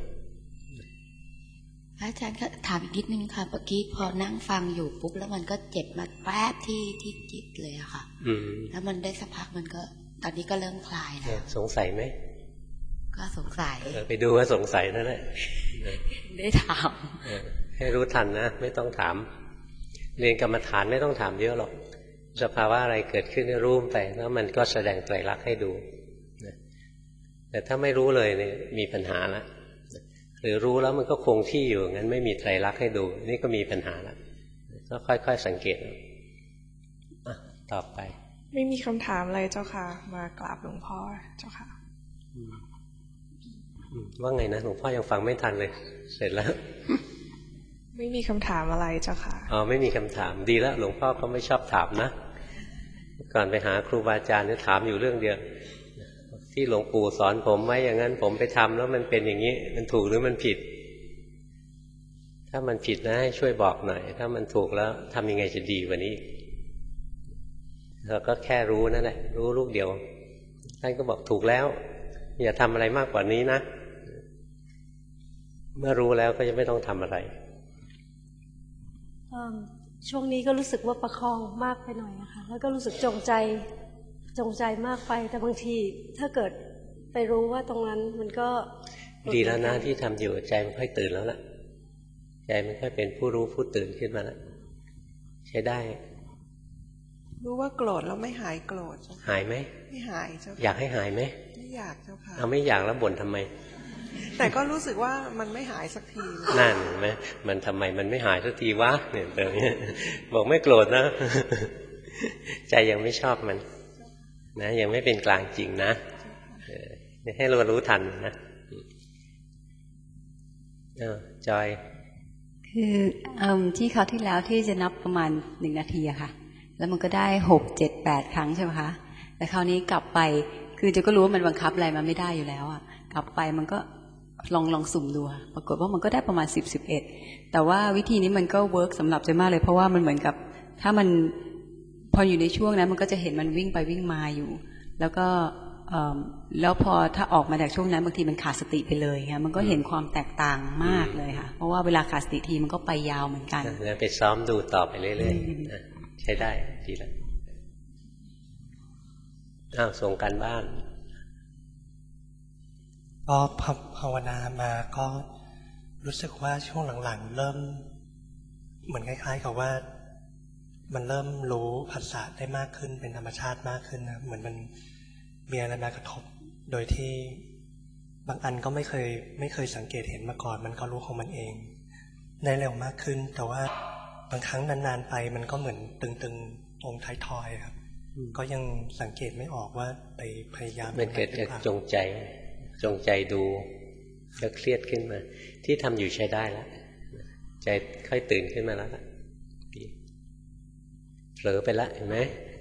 อาจารย์ก็ถามอีกนิดนึงค่ะเมื่อกี้พอนั่งฟังอยู่ปุ๊บแล้วมันก็เจ็บมาแป๊บที่ที่จิตเลยอะค่ะแล้วมันได้สักพักมันก็ตอนนี้ก็เริ่มคลายแล้วสงสัยไหมก็สงสัยไปดูว่าสงสัยนั่นแหละได้ถามให้รู้ทันนะไม่ต้องถามเรียนกรรมฐานไม่ต้องถามเยอะหรอกสภาวะอะไรเกิดขึ้นรู้ไปแล้วมันก็แสดงไตรลักษณ์ให้ดูแต่ถ้าไม่รู้เลยเนี่ยมีปัญหาละหรือรู้แล้วมันก็คงที่อยู่งั้นไม่มีไตรลักษณ์ให้ดูนี่ก็มีปัญหาแล้วก็ค่อยๆสังเกตต่อไปไม่มีคำถามอะไรเจ้าค่ะมากราบหลวงพ่อเจ้าค่ะว่าไงนะหลวงพ่อยังฟังไม่ทันเลยเสร็จแล้วไม่มีคำถามอะไรเจ้าค่ะอ๋อไม่มีคำถามดีแล้วหลวงพ่อก็ไม่ชอบถามนะก่อนไปหาครูบาอาจารย์เนี่ยถามอยู่เรื่องเดียวที่หลวงปู่สอนผมไว้อย่างนั้นผมไปทำแล้วมันเป็นอย่างนี้มันถูกหรือมันผิดถ้ามันผิดนะให้ช่วยบอกหน่อยถ้ามันถูกแล้วทำยังไงจะดีกว่านี้เราก็แค่รู้นั่นแหละรู้ลูกเดียวท่านก็บอกถูกแล้วอย่าทำอะไรมากกว่านี้นะเมื่อรู้แล้วก็จะไม่ต้องทำอะไรช่วงนี้ก็รู้สึกว่าประคองมากไปหน่อยนะคะแล้วก็รู้สึกจงใจจงใจมากไปแต่บางทีถ้าเกิดไปรู้ว่าตรงนั้นมันก็ดีแล้วนะที่ทำอยู่ใจมันค่อยตื่นแล้วล่ะใจมันค่อยเป็นผู้รู้ผู้ตื่นขึ้นมาแล้วใช้ได้รู้ว่าโกรธแล้วไม่หายโกรธหายไหมไม่หายเจ้าอยากให้หายไหมไม่อยากเจ้าค่ะเอาไม่อยากแล้วบ่นทำไมแต่ก็รู้สึกว่ามันไม่หายสักทีนั่นไหมมันทำไมมันไม่หายสักทีวะเนี่ยเดี๋ยวนี้บอกไม่โกรธนะใจยังไม่ชอบมันนะยังไม่เป็นกลางจริงนะให้เรารู้ทันนะจอยคือที่คราวที่แล้วที่จะนับประมาณหนึ่งนาทีอะค่ะแล้วมันก็ได้หกเจ็ดแปดครั้งใช่ไหมคะแต่คราวนี้กลับไปคือจะก็รู้ว่ามันบังคับอะไรมันไม่ได้อยู่แล้วอะกลับไปมันก็ลองลองสุ่มดูปรากฏว่ามันก็ได้ประมาณสิบสิบเอ็ดแต่ว่าวิธีนี้มันก็เวิร์กสำหรับใจมากเลยเพราะว่ามันเหมือนกับถ้ามันพออยู่ในช่วงนั้นมันก็จะเห็นมันวิ่งไปวิ่งมาอยู่แล้วก็แล้วพอถ้าออกมาจากช่วงนั้นบางทีมันขาดสติไปเลยค่ะมันก็เห็นความแตกต่างมากเลยค่ะเพราะว่าเวลาขาดสติทีมันก็ไปยาวเหมือนกันแล้วไปซ้อมดูต่อไปเรื่อยๆใช้ได้ดีแล้วอ้าวส่งกันบ้านก็ภาวนามาก็รู้สึกว่าช่วงหลังๆเริ่มเหมือนคล้ายๆกับว่ามันเริ่มรู้ภาษาได้มากขึ้นเป็นธรรมชาติมากขึ้นนะเหมือนมันมีอะไรมากระทบโดยที่บางอันก็ไม่เคยไม่เคยสังเกตเห็นมาก่อนมันก็รู้ของมันเองได้เร็วมากขึ้นแต่ว่าบางครั้งนานๆไปมันก็เหมือนตึงๆตรงท้ายทอยครับก็ยังสังเกตไม่ออกว่าไปพยายามมันเกิดจากจงใจจงใจดูก็เครียดขึ้นมาที่ทำอยู่ใช้ได้แล้วใจค่อยตื่นขึ้นมาแล้วเผลอไปแล้วเห็นไหม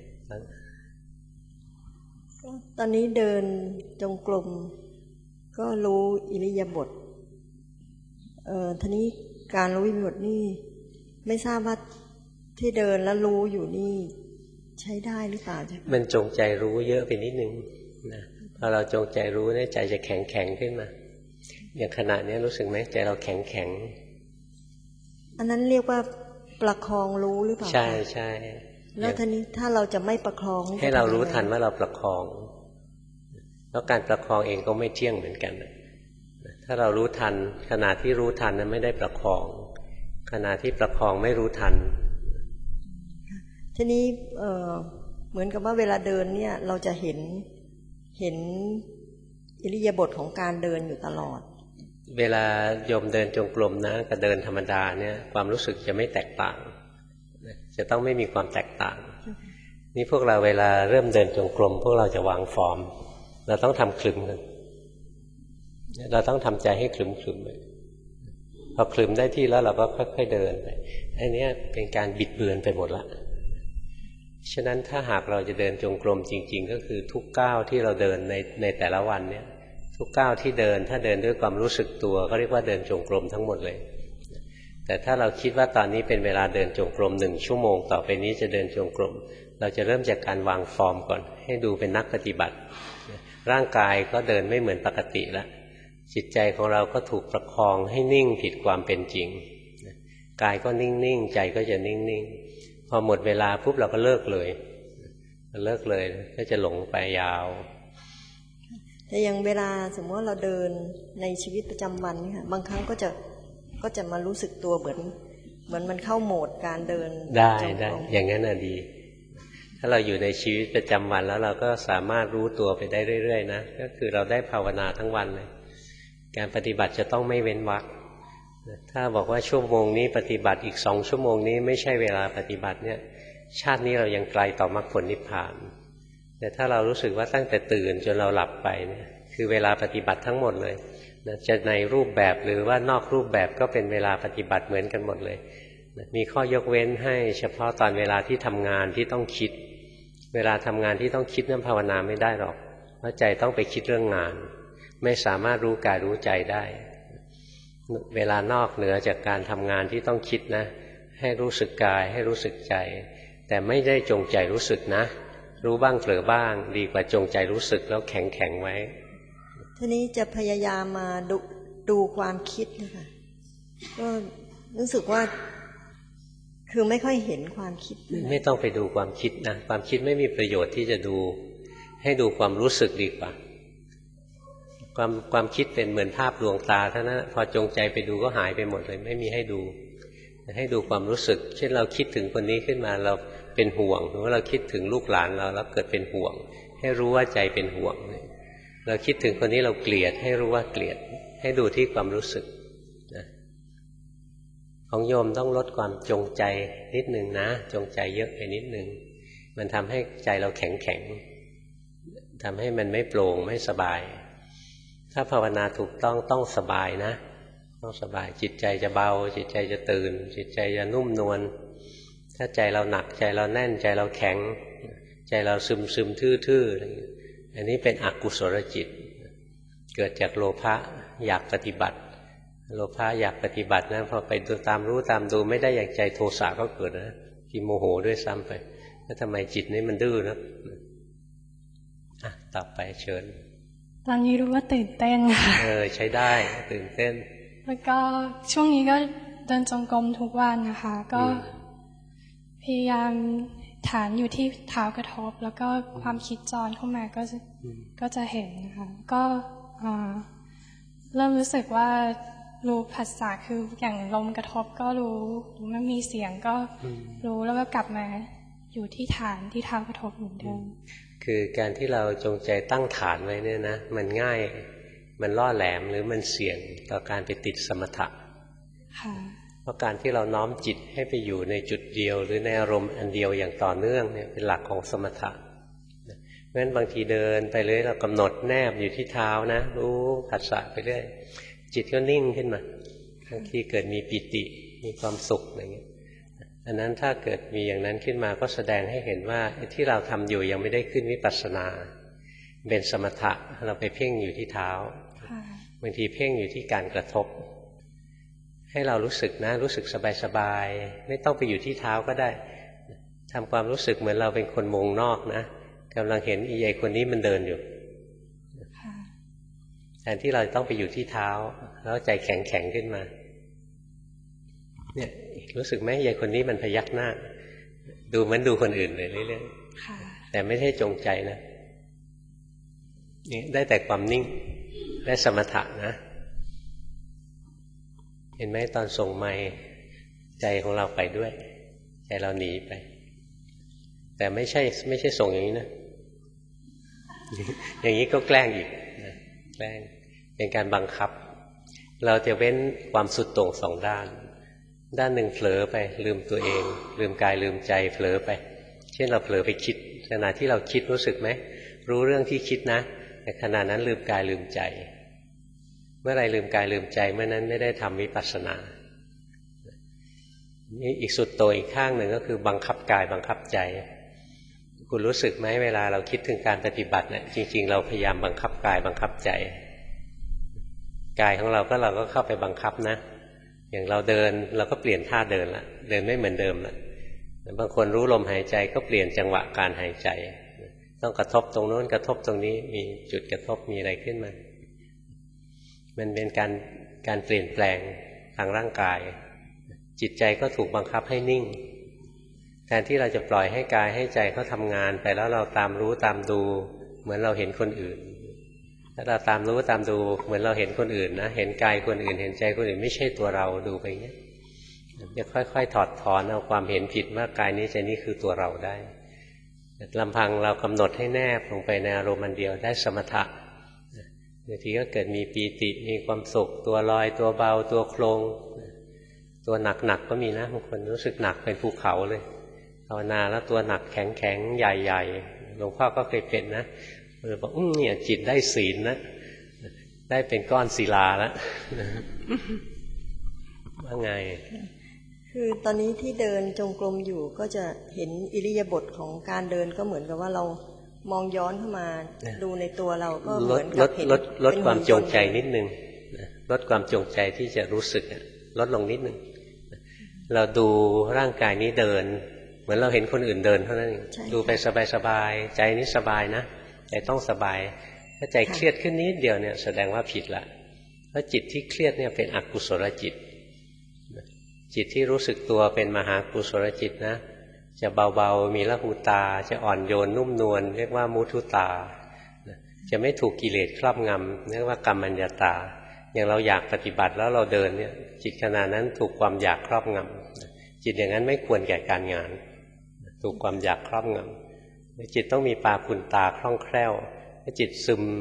ตอนนี้เดินจงกรมก็รู้อิริยาบถเอ่อทีนี้การรู้อิริยาบถนี่ไม่ทราบว่าที่เดินแล้วรู้อยู่นี่ใช้ได้หรือเปล่าจ๊ะมันจงใจรู้เยอะไปนิดนึงนะพอเราจงใจรู้เนี่ยใจจะแข็งแข็งขึ้นมาอย่างขณะนี้รู้สึกไหมใจเราแข็งแข็งอันนั้นเรียกว่าประคองรู้หรือเปล่าใช่ใช่แล้วทีนี้ถ้าเราจะไม่ประคองให้เรารู้ทันว่าเราประคองแล้วการประคองเองก็ไม่เที่ยงเหมือนกันถ้าเรารู้ทันขณะที่รู้ทันนั้นไม่ได้ประคองขณะที่ประคองไม่รู้ทันทีนี้เอ่อเหมือนกับว่าเวลาเดินเนี่ยเราจะเห็นเห็นอิริยาบถของการเดินอยู่ตลอดเวลาโยมเดินจงกรมนะกับเดินธรรมดาเนี่ยความรู้สึกจะไม่แตกต่างจะต้องไม่มีความแตกต่างนี่พวกเราเวลาเริ่มเดินจงกรมพวกเราจะวางฟอร์มเราต้องทำคลึมกันเราต้องทำใจให้คลึมคลึมเลยพอคลึมได้ที่แล้วเราก็ค่อยๆเดินไปอันนี้เป็นการบิดเบือนไปหมดละฉะนั้นถ้าหากเราจะเดินจงกรมจริงๆก็คือทุกก้าวที่เราเดินในในแต่ละวันเนี่ยทุกก้าวที่เดินถ้าเดินด้วยความรู้สึกตัวก็เรียกว่าเดินจงกรมทั้งหมดเลยแต่ถ้าเราคิดว่าตอนนี้เป็นเวลาเดินจงกรมหนึ่งชั่วโมงต่อไปนี้จะเดินจงกรมเราจะเริ่มจากการวางฟอร์มก่อนให้ดูเป็นนักปฏิบัติร่างกายก็เดินไม่เหมือนปกติแล้วจิตใจของเราก็ถูกประคองให้นิ่งผิดความเป็นจริงกายก็นิ่งๆใจก็จะนิ่งๆพอหมดเวลาปุ๊บเราก็เลิกเลยเลิกเลยก็จะหลงไปยาวแต่อย่างเวลาสมมติว่าเราเดินในชีวิตประจำวันนี่ค่ะบางครั้งก็จะก็จะมารู้สึกตัวเหมือนเหมือนมันเข้าโหมดการเดินได้ได้อย่างนั้นน่ะดีถ้าเราอยู่ในชีวิตประจำวันแล้วเราก็สามารถรู้ตัวไปได้เรื่อยๆนะก็คือเราได้ภาวนาทั้งวันเลยการปฏิบัติจะต้องไม่เว้นวรรคถ้าบอกว่าชั่วโมงนี้ปฏิบัติอีกสองชั่วโมงนี้ไม่ใช่เวลาปฏิบัติเนี่ยชาตินี้เรายังไกลต่อมรรคผลนิพพานแต่ถ้าเรารู้สึกว่าตั้งแต่ตื่นจนเราหลับไปเนี่ยคือเวลาปฏิบัติทั้งหมดเลยจะในรูปแบบหรือว่านอกรูปแบบก็เป็นเวลาปฏิบัติเหมือนกันหมดเลยมีข้อยกเว้นให้เฉพาะตอนเวลาที่ทำงานที่ต้องคิดเวลาทำงานที่ต้องคิดนั้นภาวนาไม่ได้หรอกเพราะใจต้องไปคิดเรื่องงานไม่สามารถรู้กายรู้ใจได้เวลานอกเหนือจากการทำงานที่ต้องคิดนะให้รู้สึกกายให้รู้สึกใจแต่ไม่ได้จงใจรู้สึกนะรู้บ้างเผลอบ้างดีกว่าจงใจรู้สึกแล้วแข็งแข็งไว้ทีนี้จะพยายามมาดูดูความคิดนะคะก็รู้สึกว่าคือไม่ค่อยเห็นความคิดไม่ต้องไปดูความคิดนะความคิดไม่มีประโยชน์ที่จะดูให้ดูความรู้สึกดีกว่าความความคิดเป็นเหมือนภาพดวงตาเท่านั้นพอจงใจไปดูก็หายไปหมดเลยไม่มีให้ดูให้ดูความรู้สึกเช่นเราคิดถึงคนนี้ขึ้นมาเราเป็นห่วงหรือว่าเราคิดถึงลูกหลานเราแล้วเกิดเป็นห่วงให้รู้ว่าใจเป็นห่วงเราคิดถึงคนนี้เราเกลียดให้รู้ว่าเกลียดให้ดูที่ความรู้สึกนะของโยมต้องลดความจงใจนิดนึงนะจงใจเยอะไปนิดนึงมันทำให้ใจเราแข็งแข็งทำให้มันไม่โปร่งไม่สบายถ้าภาวนาถูกต้องต้องสบายนะต้องสบายจิตใจจะเบาจิตใจจะตื่นจิตใจจะนุ่มนวลถ้าใจเราหนักใจเราแน่นใจเราแข็งใจเราซึมซึมทื่อๆอันนี้เป็นอกุศลจิตเกิดจากโลภะอยากปฏิบัติโลภะอยากปฏิบัตินะพอไปดูตามรู้ตามดูไม่ได้อย่างใจโทสะก็เกิดนะที่โมโหด้วยซ้ำไปแล้วทำไมจิตนี้มันดื้อนะอ่ะต่อไปเชิญตอนนี้รู้ว่าตื่นเต้นค่ะเออใช้ได้ตื่นเต้นแล้วก็ช่วงนี้ก็เดินจงกรมทุกวันนะคะก็พยายามฐานอยู่ที่เท้ากระทบแล้วก็ความคิดจรเข้ามาก็จะก็จะเห็นนะคะก็เริ่มรู้สึกว่ารู้ผัสสะคืออย่างลมกระทบก็รู้มันมีเสียงก็รู้แล้วก็กลับมาอยู่ที่ฐานที่เท้ากระทบเหมือนเดิมคือการที่เราจงใจตั้งฐานไว้เนี่ยนะมันง่ายมันล่อแหลมหรือมันเสี่ยงต่อการไปติดสมถะเพราะการที่เราน้อมจิตให้ไปอยู่ในจุดเดียวหรือในอารมณ์อันเดียวอย่างต่อเนื่องเนี่ยเป็นหลักของสมถะเพราะฉะนั้นบางทีเดินไปเลยเรากำหนดแนบอยู่ที่เท้านะรู้ผัสสะไปเรื่อยจิตก็นิ่งขึ้นมาบางทีเกิดมีปิติมีความสุขอะไรเงี้ยอันนั้นถ้าเกิดมีอย่างนั้นขึ้นมาก็แสดงให้เห็นว่าที่เราทำอยู่ยังไม่ได้ขึ้นวิปัสสนาเป็นสมถะเราไปเพ่งอยู่ที่เท้าบางทีเพ่งอยู่ที่การกระทบให้เรารู้สึกนะรู้สึกสบายๆไม่ต้องไปอยู่ที่เท้าก็ได้ทำความรู้สึกเหมือนเราเป็นคนมองนอกนะกำลังเห็นอีไอคนนี้มันเดินอยู่แทนที่เราต้องไปอยู่ที่เท้าแล้วใจแข็งๆขึ้นมาเนี่ยรู้สึกไหมยายคนนี้มันพยักหน้าดูเหมือนดูคนอื่นเลยเรื่อยๆแต่ไม่ใช่จงใจนะนี่ได้แต่ความนิ่งได้สมถะนะเห็นไหมตอนส่งไมค์ใจของเราไปด้วยใจเราหนีไปแต่ไม่ใช่ไม่ใช่ส่งอย่างนี้นะอย่างนี้ก็แกล้งอีกนะแกล้งเป็นการบังคับเราจะเว้นความสุดโต่งสองด้านด้านหนึ่งเผลอไปลืมตัวเองลืมกายลืมใจเผลอไปเช่นเราเผลอไปคิดขณะที่เราคิดรู้สึกไหมรู้เรื่องที่คิดนะแต่ขณะนั้นลืมกายลืมใจเมื่อไรลืมกายลืมใจเมื่อนั้นไม่ได้ทำวิปัสสนานี่อีกสุดโต่งอีกข้างหนึ่งก็คือบังคับกายบังคับใจคุณรู้สึกไหมเวลาเราคิดถึงการปฏิบัติเนี่ยจริงๆเราพยายามบังคับกายบังคับใจกายของเราก็เราก็เข้าไปบังคับนะอย่างเราเดินเราก็เปลี่ยนท่าเดินละเดินไม่เหมือนเดิมละบางคนรู้ลมหายใจก็เปลี่ยนจังหวะการหายใจต้องกระทบตรงโน้นกระทบตรงนี้มีจุดกระทบมีอะไรขึ้นมามันเป็นการการเปลี่ยนแปลงทางร่างกายจิตใจก็ถูกบังคับให้นิ่งแทนที่เราจะปล่อยให้กายให้ใจเขาทำงานไปแล้วเราตามรู้ตามดูเหมือนเราเห็นคนอื่นถ้าเราตามรู้ตามดูเหมือนเราเห็นคนอื่นนะเห็นกายคนอื่นเห็นใจคนอื่นไม่ใช่ตัวเราดูไปอย่างนี้จะค่อยๆถอดถอนเอาความเห็นผิดว่ากายนี้ใจนี้คือตัวเราได้ลำพังเรากำหนดให้แนบลงไปในอารมณ์อันเดียวได้สมถะบางทีก็เกิดมีปีติมีความสุขตัวลอยตัวเบาตัวโครงตัวหนักๆก็มีนะบางคนรู้สึกหนักเป็นภูเขาเลยภาวนาแล้วตัวหนักแข็งๆใหญ่ๆหลวงพ่อก็เคยเป็นนะเลยบอกอื้อเนี่ยจิตได้ศีลนะได้เป็นก้อนศิลาแล้วว่าไงคือตอนนี้ที่เดินจงกรมอยู่ก็จะเห็นอิริยาบถของการเดินก็เหมือนกับว่าเรามองย้อนเข้ามาดูในตัวเราก็เหมือนกับเห็นลดลดความจงใจนิดนึงลดความจงใจที่จะรู้สึกลดลงนิดนึงเราดูร่างกายนี้เดินเหมือนเราเห็นคนอื่นเดินเท่านั้นเองดูไปสบายๆใจนี้สบายนะใจต้องสบายถ้าใจเครียดขึ้นนิดเดียวเนี่ยแสดงว่าผิดละเพราะจิตที่เครียดเนี่ยเป็นอกุศลจิตจิตที่รู้สึกตัวเป็นมหากุศลจิตนะจะเบาๆมีละหูตาจะอ่อนโยนนุ่มนวลเรียกว่ามุทุตาจะไม่ถูกกิเลสครอบงำเรียกว่ากัมมัญญาตาอย่างเราอยากปฏิบัติแล้วเราเดินเนี่ยจิตขณะนั้นถูกความอยากครอบงำจิตอย่างนั้นไม่ควรแก่การงานถูกความอยากครอบงำจิตต้องมีปาคุณตาคล่องแคล่วถ้าจิตซึม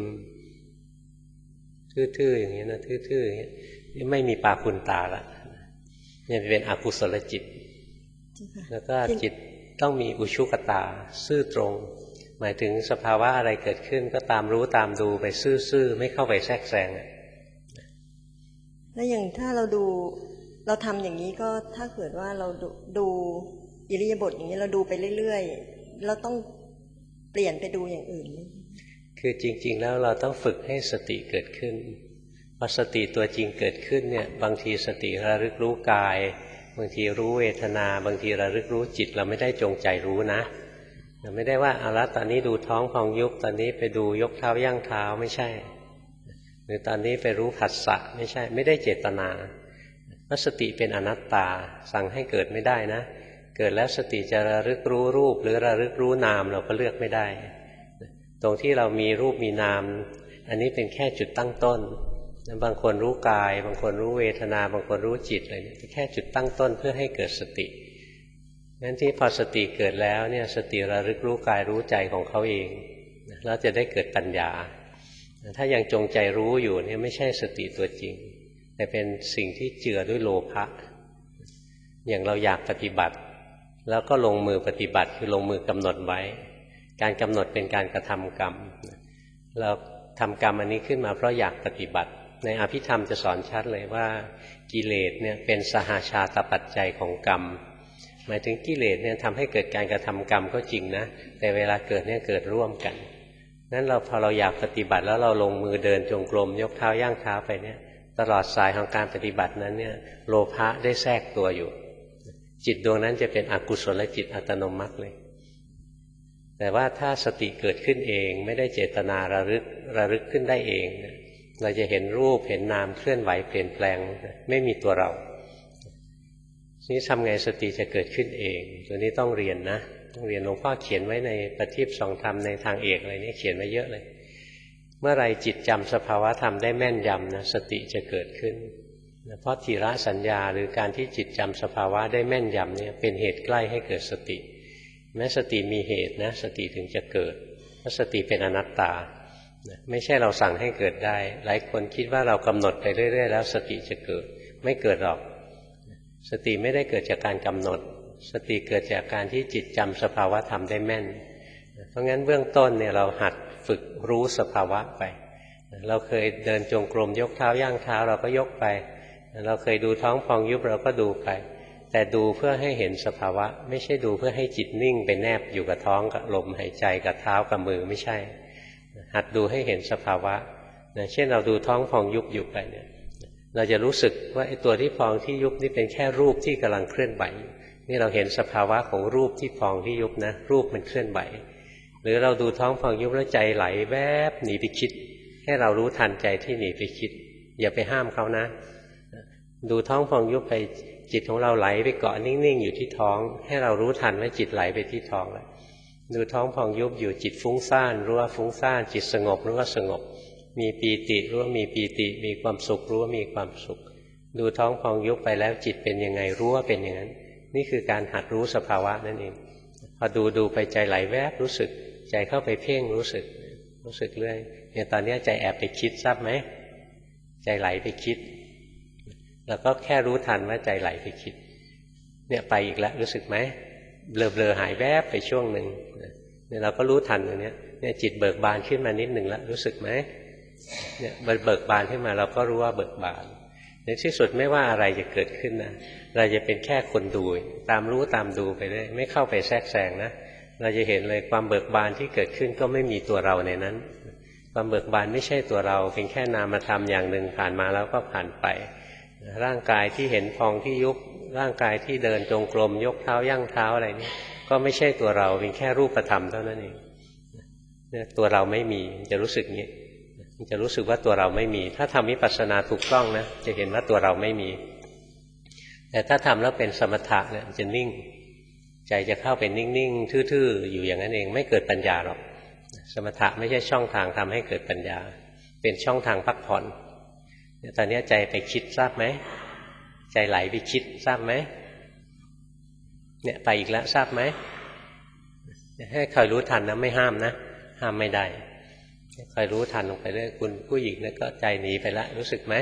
ทื่อๆอย่างนี้นะทื่อๆอย่างนี้ไม่มีปาคุณตาละเนี่ยเป็นอกุศลจิตแล้วก็จิตต้องมีอุชุกตาซื่อตรงหมายถึงสภาวะอะไรเกิดขึ้นก็ตามรู้ตามดูไปซื่อๆไม่เข้าไปแทรกแซงแล้วอย่างถ้าเราดูเราทำอย่างนี้ก็ถ้าเกิดว่าเราดูดูอิริยาบถอย่างนี้เราดูไปเรื่อยๆเราต้องเปลี่ยนไปดูอย่างอื่นคือจริงๆแล้วเราต้องฝึกให้สติเกิดขึ้นพอสติตัวจริงเกิดขึ้นเนี่ยบางทีสติระลึกรู้กายบางทีรู้เวทนาบางทีระลึกรู้จิตเราไม่ได้จงใจรู้นะเราไม่ได้ว่าเอาละตอนนี้ดูท้องพองยุบตอนนี้ไปดูยกเท้าย่างเท้าไม่ใช่หรือตอนนี้ไปรู้ผัสสะไม่ใช่ไม่ได้เจตนาเพราะสติเป็นอนัตตาสั่งให้เกิดไม่ได้นะเกิดแล้วสติจะระลึกรู้รูปหรือระลึกรู้นามเราก็เลือกไม่ได้ตรงที่เรามีรูปมีนามอันนี้เป็นแค่จุดตั้งต้นบางคนรู้กายบางคนรู้เวทนาบางคนรู้จิตอะไรนี่แค่จุดตั้งต้นเพื่อให้เกิดสติงั้นที่พอสติเกิดแล้วเนี่ยสติระลึกรู้กายรู้ใจของเขาเองแล้วจะได้เกิดปัญญาถ้ายังจงใจรู้อยู่เนี่ยไม่ใช่สติตัวจริงแต่เป็นสิ่งที่เจือด้วยโลภะอย่างเราอยากปฏิบัติแล้วก็ลงมือปฏิบัติคือลงมือกำหนดไว้การกำหนดเป็นการกระทำกรรมเราทำกรรมอันนี้ขึ้นมาเพราะอยากปฏิบัติในอภิธรรมจะสอนชัดเลยว่ากิเลสเนี่ยเป็นสหชาตปัจจัยของกรรมหมายถึงกิเลสเนี่ยทำให้เกิดการกระทำกรรมก็จริงนะแต่เวลาเกิดเนี่ยเกิดร่วมกันนั้นเราพอเราอยากปฏิบัติแล้วเราลงมือเดินจงกรมยกเท้าย่างเท้าไปเนี่ยตลอดสายของการปฏิบัตินั้นเนี่ยโลภะได้แทรกตัวอยู่จิตดวงนั้นจะเป็นอกุศลจิตอัตโนมัติเลยแต่ว่าถ้าสติเกิดขึ้นเองไม่ได้เจตนาระลึกระลึกขึ้นได้เองเราจะเห็นรูปเห็นนามเคลื่อนไหวเปลี่ยนแปลงไม่มีตัวเรานี่ทำไงสติจะเกิดขึ้นเองตัวนี้ต้องเรียนนะต้องเรียนหลวงพ่อเขียนไว้ในปฏิปสองธรรมในทางเอกอะไรนี้เขียนไว้เยอะเลยเมื่อไรจิตจำสภาวะธรรมได้แม่นยำนะสติจะเกิดขึ้นเพราะทีละสัญญาหรือการที่จิตจำสภาวะได้แม่นยำเนี่ยเป็นเหตุใกล้ให้เกิดสติแม้สติมีเหตุนะสติถึงจะเกิดเพราะสติเป็นอนัตตาไม่ใช่เราสั่งให้เกิดได้หลายคนคิดว่าเรากำหนดไปเรื่อยๆแล้วสติจะเกิดไม่เกิดหรอกสติไม่ได้เกิดจากการกำหนดสติเกิดจากการที่จิตจำสภาวะธรรมได้แม่นเพราะงั้นเบื้องต้นเนี่ยเราหัดฝึกรู้สภาวะไปเราเคยเดินจงกรมยกเท้าย่างเท้าเราก็ยกไปเราเคยดูท้องพองยุบเราก็ดูไปแต่ดูเพื่อให้เห็นสภาวะไม่ใช่ดูเพื่อให้จิตนิ่งไปแนบอยู่กับท้องกับลมหายใจกับเท้ากับมือไม่ใช่หัดดูให้เห็นสภาวะเช่นเราดูท้องพองยุบอยู่ไปเนี่ยเราจะรู้สึกว่าไอ้ตัวที่พองที่ยุบนี่เป็นแค่รูปที่กำลังเคลื่อนไหวนี่เราเห็นสภาวะของรูปที่พองที่ยุบนะรูปมันเคลื่อนไหวหรือเราดูท้องพองยุบแล้วใจไหลแวบหนีไปคิดให้เรารู้ทันใจที่หนีไปคิดอย่าไปห้ามเขานะดูท้องพองยุบไปจิตของเราไหลไปเกาะนิ่งๆอยู่ที่ท้องให้เรารู้ทันว่าจิตไหลไปที่ท้องแล้วดูท้องพองยุบอยู่จิตฟุ้งซ่านรู้ว่าฟุ้งซ่านจิตสงบรู้ว่าสงบมีปีติรู้ว่ามีปีติมีความสุขรู้ว่ามีความสุขดูท้องพองยุบไปแล้วจิตเป็นยังไงรู้ว่าเป็นอย่างนั้นนี่คือการหัดรู้สภาวะนั่นเองพอดูดูไปใจไหลแวบรู้สึกใจเข้าไปเพ่งรู้สึกรู้สึกเรื่อยเนี่ยตอนนี้ใจแอบไปคิดทราบไหมใจไหลไปคิดเราก็แค่รู้ทันว่าใจไหลไปคิดเนี่ยไปอีกแล้วรู้สึกไหมเบลอๆหายแวบไปช่วงหนึ่งเนี่ยเราก็รู้ทันอย่างนี้เนี่ยจิตเบิกบานขึ้นมานิดหนึ่งแล้วรู้สึกไหมเนี่ยเบิกบานขึ้นมาเราก็รู้ว่าเบิกบานในที่สุดไม่ว่าอะไรจะเกิดขึ้นนะเราจะเป็นแค่คนดูตามรู้ตามดูไปได้ไม่เข้าไปแทรกแซงนะเราจะเห็นเลยความเบิกบานที่เกิดขึ้นก็ไม่มีตัวเราในนั้นความเบิกบานไม่ใช่ตัวเราเป็นแค่นามธรรมอย่างหนึ่งผ่านมาแล้วก็ผ่านไปร่างกายที่เห็นพองที่ยุบร่างกายที่เดินจงกรมยกเท้าย่างเท้าอะไรนี่ก็ไม่ใช่ตัวเราเป็นแค่รูปธรรมเท่านั้นเองเนี่ยตัวเราไม่มีจะรู้สึกนี้จะรู้สึกว่าตัวเราไม่มีถ้าทำวิปัสสนาถูกต้องนะจะเห็นว่าตัวเราไม่มีแต่ถ้าทำแล้วเป็นสมถะเนี่ยจะนิ่งใจจะเข้าไปนิ่งๆทื่อๆอยู่อย่างนั้นเองไม่เกิดปัญญาหรอกสมถะไม่ใช่ช่องทางทำให้เกิดปัญญาเป็นช่องทางพักผ่อนตอนนี้ใจไปคิดทราบไหมใจไหลไปคิดทราบไหมเนี่ยไปอีกแล้วทราบไหมให้คอยรู้ทันนะไม่ห้ามนะห้ามไม่ได้คอยรู้ทันลงไปเรื่อยคุณผู้หญิงเนี่ยก็ใจหนีไปแล้วรู้สึกไหม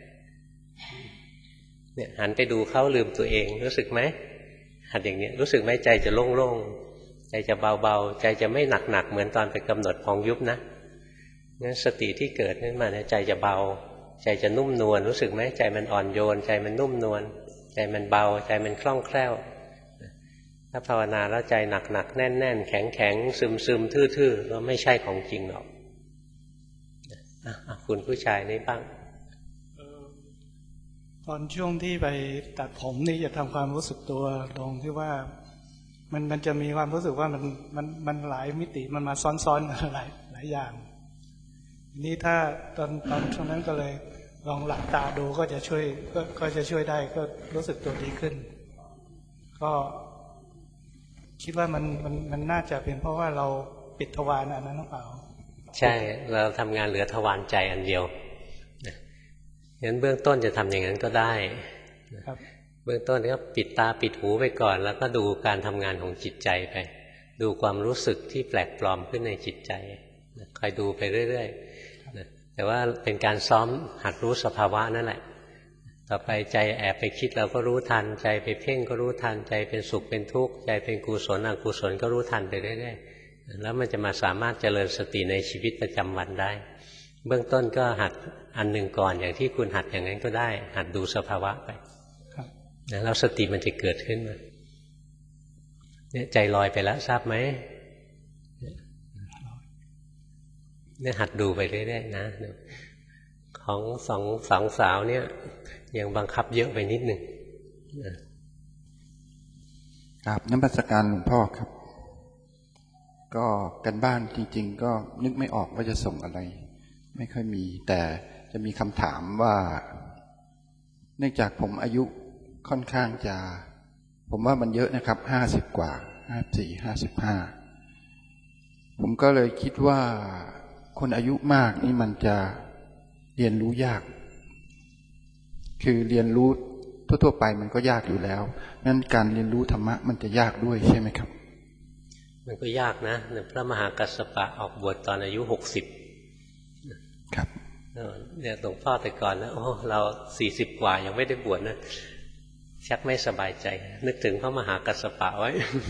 เนี่ยหันไปดูเขาลืมตัวเองรู้สึกไหมหัดอย่างนี้รู้สึกไหมใจจะโล่งๆใจจะเบาๆใจจะไม่หนักๆเหมือนตอนไปกำหนดพองยุบนะงั้นสติที่เกิดขึ้นมาเนี่ยใจจะเบาใจจะนุ่มนวลรู้สึกไหมใจมันอ่อนโยนใจมันนุ่มนวลใจมันเบาใจมันคล่องแคล่วถ้าภาวนาแล้วใจหนักๆแน่นๆแข็งๆซึมๆทื่อๆก็ไม่ใช่ของจริงหรอกคุณผู้ชายนี่บ้างตอนช่วงที่ไปตัดผมนี่จะทำความรู้สึกตัวตรงที่ว่ามันมันจะมีความรู้สึกว่ามันมันมันหลายมิติมันมาซ้อนๆหลายหลายอย่างนี่ถ้าตอนตอนช่วงนั้นก็เลยลองหลับตาดูก็จะช่วยก็ก็จะช่วยได้ก็รู้สึกตัวดีขึ้นก็คิดว่ามันมันมันน่าจะเป็นเพราะว่าเราปิดทวารอันนั้นหรือเปล่าใช่เราทำงานเหลือทวารใจอันเดียวงั้นเบื้องต้นจะทำอย่างนั้นก็ได้ครับเบื้องต้นก็ปิดตาปิดหูไปก่อนแล้วก็ดูการทำงานของจิตใจไปดูความรู้สึกที่แปลกปลอมขึ้นในจิตใจคอยดูไปเรื่อยๆแต่ว่าเป็นการซ้อมหัดรู้สภาวะนั่นแหละต่อไปใจแอบไปคิดเราก็รู้ทันใจไปเพ่งก็รู้ทันใจเป็นสุขเป็นทุกข์ใจเป็นกุศลอกุศลก็รู้ทันไปเรื่อยๆแล้วมันจะมาสามารถเจริญสติในชีวิตประจำวันได้เบื้องต้นก็หัดอันหนึ่งก่อนอย่างที่คุณหัดอย่างนั้นก็ได้หัดดูสภาวะไปแล้วสติมันจะเกิดขึ้นมาเนี่ยใจลอยไปแล้วทราบไหมเนี่ยหัดดูไปเรื่อยๆนะของสองสองสาวเนี่ยยังบังคับเยอะไปนิดหนึ่งครับนมัสการหลวงพ่อครับก็กันบ้านจริงๆก็นึกไม่ออกว่าจะส่งอะไรไม่ค่อยมีแต่จะมีคำถามว่าเนื่องจากผมอายุค่อนข้างจะผมว่ามันเยอะนะครับห้าสิบกว่าห้าสี่ห้าสิบห้าผมก็เลยคิดว่าคนอายุมากนี่มันจะเรียนรู้ยากคือเรียนรู้ทั่วๆไปมันก็ยากอยู่แล้วงั้นการเรียนรู้ธรรมะมันจะยากด้วยใช่ไหมครับมันก็ยากนะพระมหากัสสปะออกบวชตอนอายุหกสิบครับเนี่ยหลวงพ่อแต่ก่อนนะโอ้เราสี่สิบกว่ายังไม่ได้บวชนะชักไม่สบายใจนึกถึงพระมหากัสสปะไว้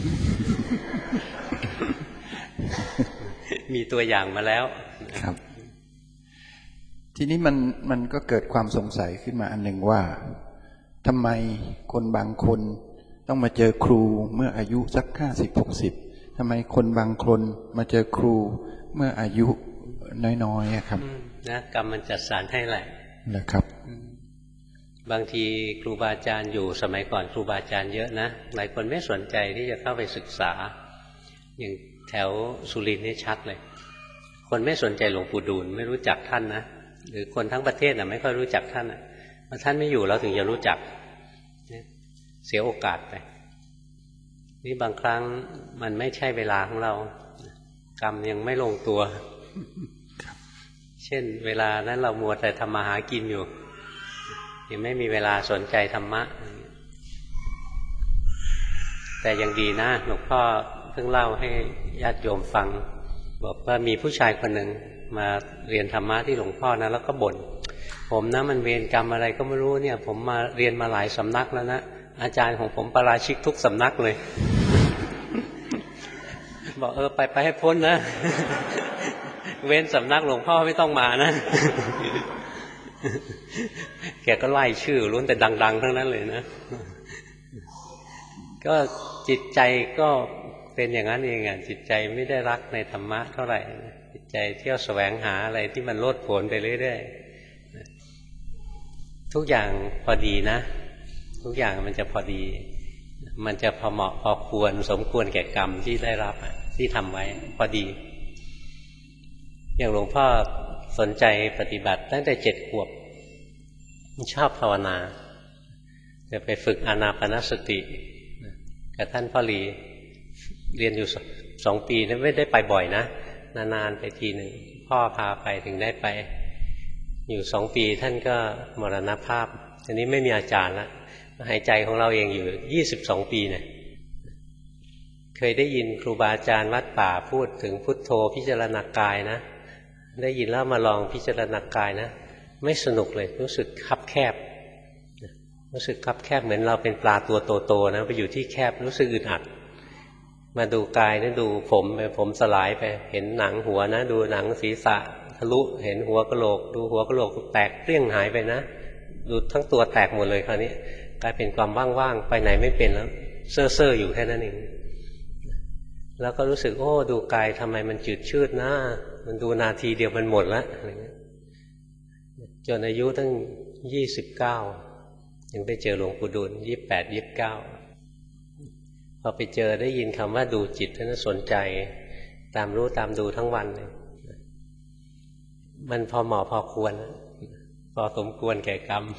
มีตัวอย่างมาแล้วครับทีนี้มันมันก็เกิดความสงสัยขึ้นมาอันหนึ่งว่าทำไมคนบางคนต้องมาเจอครูเมื่ออายุสักห้าสิบหกสิบทำไมคนบางคนมาเจอครูเมื่ออายุน้อยๆครับนะกรรมมันจัดสรรให้แหละนะครับบางทีครูบาอาจารย์อยู่สมัยก่อนครูบาอาจารย์เยอะนะหลายคนไม่สนใจที่จะเข้าไปศึกษาอย่างแถวสุรินทร์นี่ชัดเลยคนไม่สนใจหลวงปู่ดูลไม่รู้จักท่านนะหรือคนทั้งประเทศน่ะไม่ค่อยรู้จักท่านนะพอท่านไม่อยู่เราถึงจะรู้จักเสียโอกาสไปนี่บางครั้งมันไม่ใช่เวลาของเรากรรมยังไม่ลงตัวเช่นเวลานั้นเรามัวแต่ทำมาหากินอยู่ยังไม่มีเวลาสนใจธรรมะแต่ยังดีนะหลวงพ่อเพิ่งเล่าให้ญาติโยมฟังบอกว่ามีผู้ชายคนหนึ่งมาเรียนธรรมะที่หลวงพ่อนะแล้วก็บ่นผมนะมันเวรกรรมอะไรก็ไม่รู้เนี่ยผมมาเรียนมาหลายสำนักแล้วนะอาจารย์ของผมปาราชิกทุกสำนักเลยบอกเออไปไปให้พ้นนะเว้นสำนักหลวงพ่อไม่ต้องมานะแกก็ไล่ชื่อล้วนแต่ดังๆทั้งนั้นเลยนะก็จิตใจก็เป็นอย่างนั้นเองอ่ะจิตใจไม่ได้รักในธรรมะเท่าไหร่จิตใจเที่ยวแสวงหาอะไรที่มันโลดโผนไปเรื่อยๆทุกอย่างพอดีนะทุกอย่างมันจะพอดีมันจะพอเหมาะพอควรสมควรแก่กรรมที่ได้รับที่ทำไว้พอดีอย่างหลวงพ่อสนใจปฏิบัติตั้งแต่เจ็ดขวบชอบภาวนาจะไปฝึกอานาปานสติกับท่านพ่อหลีเรียนอยู่สองปีนะไม่ได้ไปบ่อยนะนานๆไปทีหนึ่งพ่อพาไปถึงได้ไปอยู่สองปีท่านก็มรณภาพทีนี้ไม่มีอาจารย์ละหายใจของเราเองอยู่ยี่สิบสองปีเนี่ยเคยได้ยินครูบาอาจารย์วัดป่าพูดถึงพุทโธพิจารณากายนะได้ยินแล้วมาลองพิจารณากายนะไม่สนุกเลยรู้สึกคับแคบรู้สึกคับแคบเหมือนเราเป็นปลาตัวโตๆนะไปอยู่ที่แคบรู้สึกอึดอัดมาดูกายนะดูผมไปผมสลายไปเห็นหนังหัวนะดูหนังศีรษะทะลุเห็นหัวกะโหลกดูหัวกะโหลกแตกเปรี้ยงหายไปนะดูทั้งตัวแตกหมดเลยคราวนี้กลายเป็นความว่างๆไปไหนไม่เป็นแล้วเซ่อๆอยู่แค่นั้นเองแล้วก็รู้สึกโอ้ดูกายทำไมมันจืดชืดนะมันดูนาทีเดียวมันหมดแล้วอะไรเงี้ยจนอายุตั้งยี่สิบเก้ายังไปเจอหลวงปู่ดูลยี่สิบแปดยี่สิบเก้าพอไปเจอได้ยินคำว่าดูจิตท่านสนใจตามรู้ตามดูทั้งวันเลยมันพอเหมาะพอควรพอสมควรแก่กรรม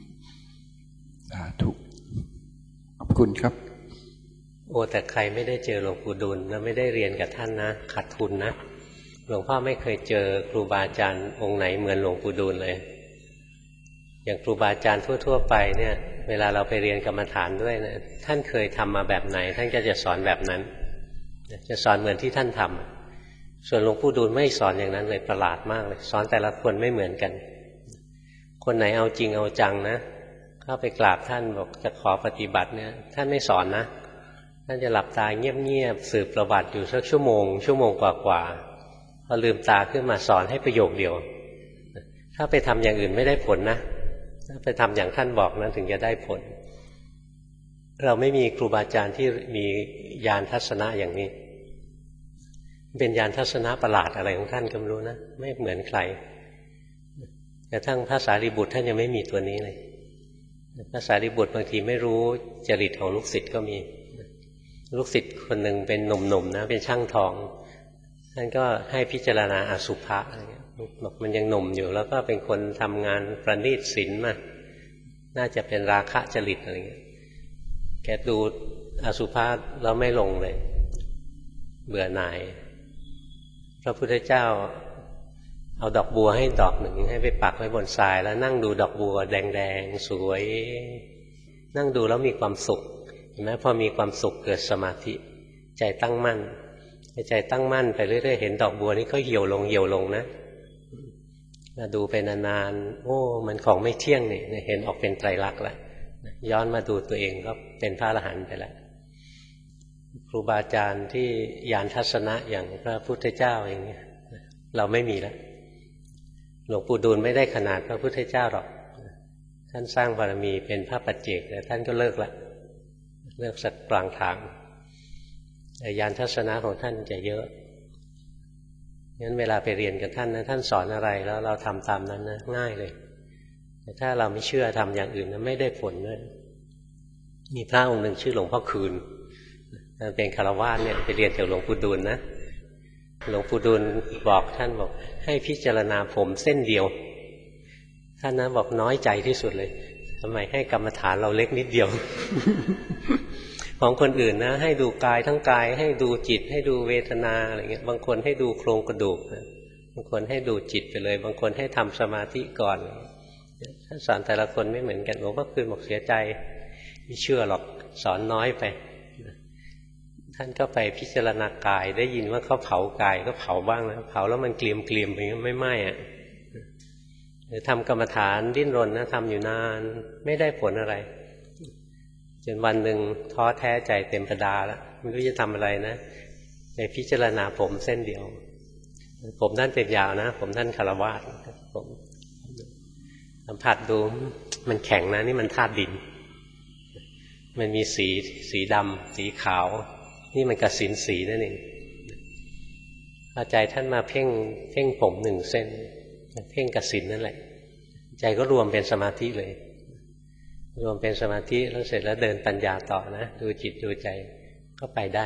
ถูกขอบคุณครับโอ้แต่ใครไม่ได้เจอหลวงปู่ดูลแล้วไม่ได้เรียนกับท่านนะขาดทุนนะหลวงพ่อไม่เคยเจอครูบาอาจารย์องค์ไหนเหมือนหลวงปู่ดูลเลยอย่างครูบาอาจารย์ทั่วๆไปเนี่ยเวลาเราไปเรียนกรรมฐานด้วยนะท่านเคยทำมาแบบไหนท่านก็จะสอนแบบนั้นจะสอนเหมือนที่ท่านทำส่วนหลวงปู่ดูลไม่สอนอย่างนั้นเลยประหลาดมากเลยสอนแต่ละคนไม่เหมือนกันคนไหนเอาจริงเอาจังนะเข้าไปกราบท่านบอกจะขอปฏิบัติเนี่ยท่านไม่สอนนะท่านจะหลับตาเงียบๆสืบประวัติอยู่สักชั่วโมงชั่วโมงกว่าๆพอลืมตาขึ้นมาสอนให้ประโยคเดียวถ้าไปทำอย่างอื่นไม่ได้ผลนะถ้าไปทำอย่างท่านบอกนั้นถึงจะได้ผลเราไม่มีครูบาอาจารย์ที่มีญาณทัศนะอย่างนี้เป็นญาณทัศนะประหลาดอะไรของท่านก็ไม่รู้นะไม่เหมือนใครแต่ทั้งพระสารีบุตรท่านยังไม่มีตัวนี้เลยพระสารีบุตรบางทีไม่รู้จริตของลูกศิษย์ก็มีลูกศิษย์คนหนึ่งเป็นหนุ่มๆนะเป็นช่างทองท่านก็ให้พิจารณาอสุภะอะไรเงี้ยบอกมันยังหนุ่มอยู่แล้วก็เป็นคนทำงานประณีตศิลป์มาน่าจะเป็นราคะจริตอะไรเงี้ยแกดูอสุภะแล้วไม่ลงเลยเบื่อหน่ายพระพุทธเจ้าเอาดอกบัวให้ดอกหนึ่งให้ไปปักไว้บนทรายแล้วนั่งดูดอกบัวแดงๆสวยนั่งดูแล้วมีความสุขเห็นไหมพอมีความสุขเกิดสมาธิใจตั้งมั่นใจตั้งมั่นไปเรื่อยๆเห็นดอกบัวนี้ก็เหี่ยวลงเหี่ยวลงนะมาดูไปนานๆโอ้มันของไม่เที่ยงนี่เห็นออกเป็นไตรลักษณ์แล้วย้อนมาดูตัวเองก็เป็นพระอรหันต์ไปแล้วครูบาอาจารย์ที่ญาณทัศนะอย่างพระพุทธเจ้าอย่างนี้เราไม่มีแล้วหลวงปู่ดูลไม่ได้ขนาดพระพุทธเจ้าหรอกท่านสร้างบารมีเป็นพระปัจเจกแต่ท่านก็เลิกละเลิกสักกลางทางแต่ญาณทัศนะของท่านจะเยอะงั้นเวลาไปเรียนกับท่านนะท่านสอนอะไรแล้วเราทำตามนั้นนะง่ายเลยแต่ถ้าเราไม่เชื่อทำอย่างอื่นนะไม่ได้ผลด้วยมีพระองค์หนึ่งชื่อหลวงพ่อคืนเป็นคฤหัสถ์เนี่ยไปเรียนจากหลวงปู่ดูลนะหลวงปู่ดูลบอกท่านบอกให้พิจารณาผมเส้นเดียวท่านนะบอกน้อยใจที่สุดเลยทำไมให้กรรมฐานเราเล็กนิดเดียว ของคนอื่นนะให้ดูกายทั้งกายให้ดูจิตให้ดูเวทนาอะไรเงี้ยบางคนให้ดูโครงกระดูกนะบางคนให้ดูจิตไปเลยบางคนให้ทำสมาธิก่อนท่านสอนแต่ละคนไม่เหมือนกันหลวงพ่อคืนบอกเสียใจไม่เชื่อหรอกสอนน้อยไปท่านก็ไปพิจารณากายได้ยินว่าเขาเผากายก็เผาบ้างนะเผาแล้วมันเกลียมเกลียมไปไม่ไหม้อ่ะหรือทำกรรมฐานดิ้นรนนะทำอยู่นานไม่ได้ผลอะไรจนวันหนึ่งท้อแท้ใจเต็มประดาแล้วไม่รู้จะทำอะไรนะไปพิจารณาผมเส้นเดียวผมท่านเป็นยาวนะผมท่านคารวาสผมสัมผัสดูมันแข็งนะนี่มันธาตุดินมันมีสีสีดำสีขาวนี่มันกสิณสีนั่นเองพอใจท่านมาเพ่งเพ่งผมหนึ่งเส้นเพ่งกสิณนั่นแหละใจก็รวมเป็นสมาธิเลยรวมเป็นสมาธิแล้วเสร็จแล้วเดินปัญญาต่อนะดูจิตดูใจก็ไปได้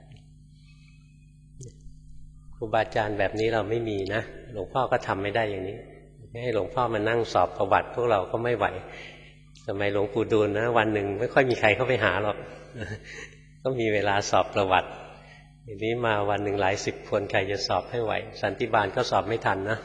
ครูบาอาจารย์แบบนี้เราไม่มีนะหลวงพ่อก็ทำไม่ได้อย่างนี้ให้หลวงพ่อมานั่งสอบประวัติพวกเราก็ไม่ไหวสมัยหลวงปู่ดูลนะวันหนึ่งไม่ค่อยมีใครเข้าไปหาหรอกก็มีเวลาสอบประวัติทีนี้มาวันหนึ่งหลายสิบคนใครจะสอบให้ไหวสันติบาลก็สอบไม่ทันนะ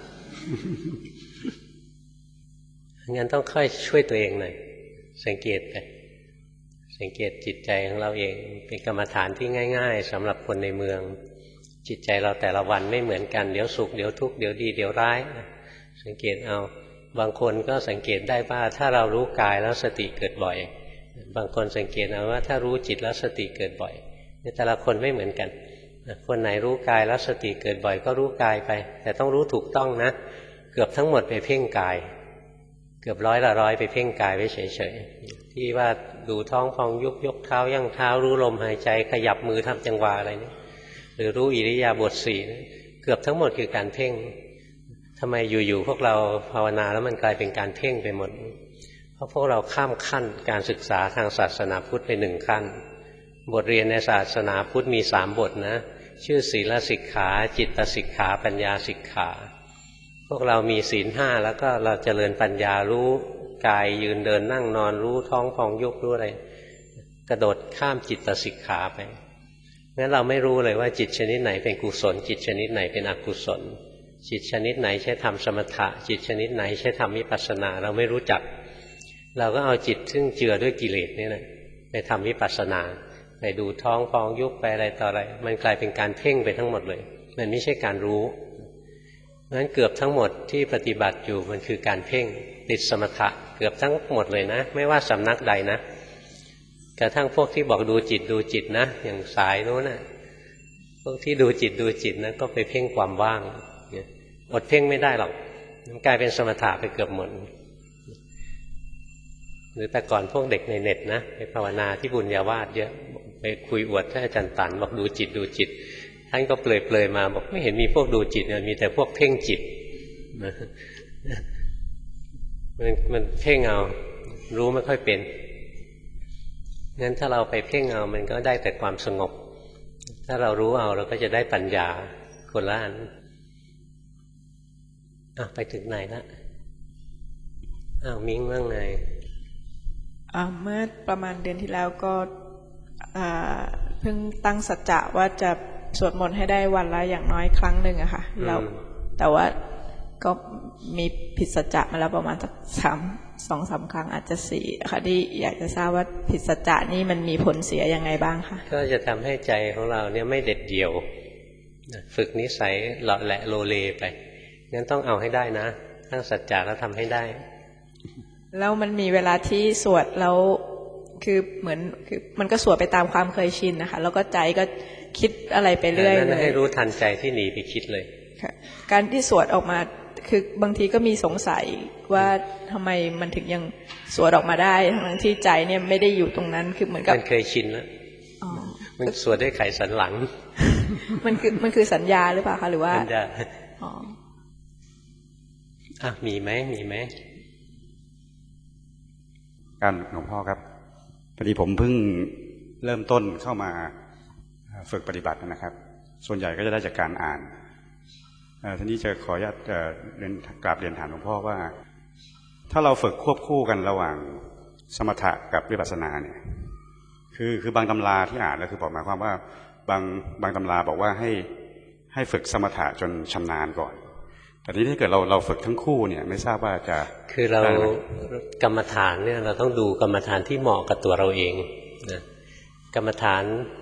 งั้นต้องค่อยช่วยตัวเองหน่อยสังเกตไปสังเกตจิตใจของเราเองเป็นกรรมฐานที่ง่ายๆสำหรับคนในเมืองจิตใจเราแต่ละวันไม่เหมือนกันเดี๋ยวสุขเดี๋ยวทุกข์เดี๋ยวดีเดี๋ยวร้ายสังเกตเอาบางคนก็สังเกตได้ว่าถ้าเรารู้กายแล้วสติเกิดบ่อยบางคนสังเกตเอาว่าถ้ารู้จิตแล้วสติเกิดบ่อยแต่ละคนไม่เหมือนกันคนไหนรู้กายแล้วสติเกิดบ่อยก็รู้กายไปแต่ต้องรู้ถูกต้องนะเกือบทั้งหมดไปเพ่งกายเกือบร้อยละร้อยไปเพ่งกายไว้เฉยๆที่ว่าดูท้องพองยุบยกเท้ายั่งเท้ารู้ลมหายใจขยับมือทำจังหวะอะไรนี่หรือรู้อิริยาบถสี่เกือบทั้งหมดคือการเพ่งทำไมอยู่ๆพวกเราภาวนาแล้วมันกลายเป็นการเพ่งไปหมดเพราะพวกเราข้ามขั้นการศึกษาทางศาสนาพุทธไปหนึ่งขั้นบทเรียนในศาสนาพุทธมีสามบทนะชื่อศีลสิกขาจิตสิกขาปัญญาสิกขาพวกเรามีศีลห้าแล้วก็เราเจริญปัญญารู้กายยืนเดินนั่งนอนรู้ท้องพองยุบรู้อะไรกระโดดข้ามจิตสิกขาไปงั้นเราไม่รู้เลยว่าจิตชนิดไหนเป็นกุศลจิตชนิดไหนเป็นอกุศลจิตชนิดไหนใช้ทำสมถะจิตชนิดไหนใช้ทำวิปัสสนาเราไม่รู้จักเราก็เอาจิตซึ่งเจือด้วยกิเลสนี่แหละไปทำวิปัสสนาไปดูท้องพองยุบไปอะไรต่ออะไรมันกลายเป็นการเพ่งไปทั้งหมดเลยมันไม่ใช่การรู้เพราะฉะนั้นเกือบทั้งหมดที่ปฏิบัติอยู่มันคือการเพ่งติดสมถะเกือบทั้งหมดเลยนะไม่ว่าสำนักใดนะกระทั่งพวกที่บอกดูจิตดูจิตนะอย่างสายโน้นนะพวกที่ดูจิตดูจิตนะก็ไปเพ่งความว่างอดเพ่งไม่ได้หรอกมันกลายเป็นสมถะไปเกือบหมดหรือแต่ก่อนพวกเด็กในเน็ตนะไปภาวนาที่บุญญาวาสเยอะไปคุยอวดท่านอาจารย์ตันบอกดูจิตดูจิตท่านก็เปลยๆมาบอกไม่เห็นมีพวกดูจิตมีแต่พวกเพ่งจิตมันมันเพ่งเอารู้ไม่ค่อยเป็นงั้นถ้าเราไปเพ่งเอามันก็ได้แต่ความสงบถ้าเรารู้เอาเราก็จะได้ปัญญาคนละอันอ่ะไปถึงไหนละอ้าวมิ้งว่าไงเมื่อประมาณเดือนที่แล้วก็เพิ่งตั้งสัจจะว่าจะสวดมนต์ให้ได้วันละอย่างน้อยครั้งหนึ่งอะค่ะแล้วแต่ว่าก็มีผิดสัจจะมาแล้วประมาณสักสามสองสามครั้งอาจจะสี่ค่ะที่อยากจะทราบว่าผิดสัจจะนี่มันมีผลเสียยังไงบ้างคะก็จะทำให้ใจของเราเนี่ยไม่เด็ดเดี่ยวฝึกนิสัยเลาะแหละโลเลไปงั้นต้องเอาให้ได้นะตั้งสัจจะแล้วทำให้ได้แล้วมันมีเวลาที่สวดแล้วคือเหมือนคือมันก็สวดไปตามความเคยชินนะคะแล้วก็ใจก็คิดอะไรไปเรื่อยเลยให้รู้ทันใจที่หนีไปคิดเลยการที่สวดออกมาคือบางทีก็มีสงสัยว่าทำไมมันถึงยังสวดออกมาได้ทั้งที่ใจเนี่ยไม่ได้อยู่ตรงนั้นคือเหมือนกับมันเคยชินแล้วมันสวดได้ไขสันหลังมันคือมันคือสัญญาหรือเปล่าคะหรือว่าสัญญาอ๋ออ่ะมีไหมมีไหมการหลวงพ่อครับพอดีผมเพิ่งเริ่มต้นเข้ามาฝึกปฏิบัตินะครับส่วนใหญ่ก็จะได้จากการอ่านทีนี้จะขออนุญาตเรียนกราบเรียนถามหลวงพ่อว่าถ้าเราฝึกควบคู่กันระหว่างสมถะกับวิปัสสนาเนี่ยคือคือบางตำราที่อ่านแล้วคือบอกหมายความว่าบางบางตำราบอกว่าให้ให้ฝึกสมถะจนชำนาญก่อนแต่นี้ถ้าเกิดเราเราฝึกทั้งคู่เนี่ยไม่ทราบว่าจะคือเรากรรมฐานเนี่ยเราต้องดูกรรมฐานที่เหมาะกับตัวเราเองนะกรรมฐาน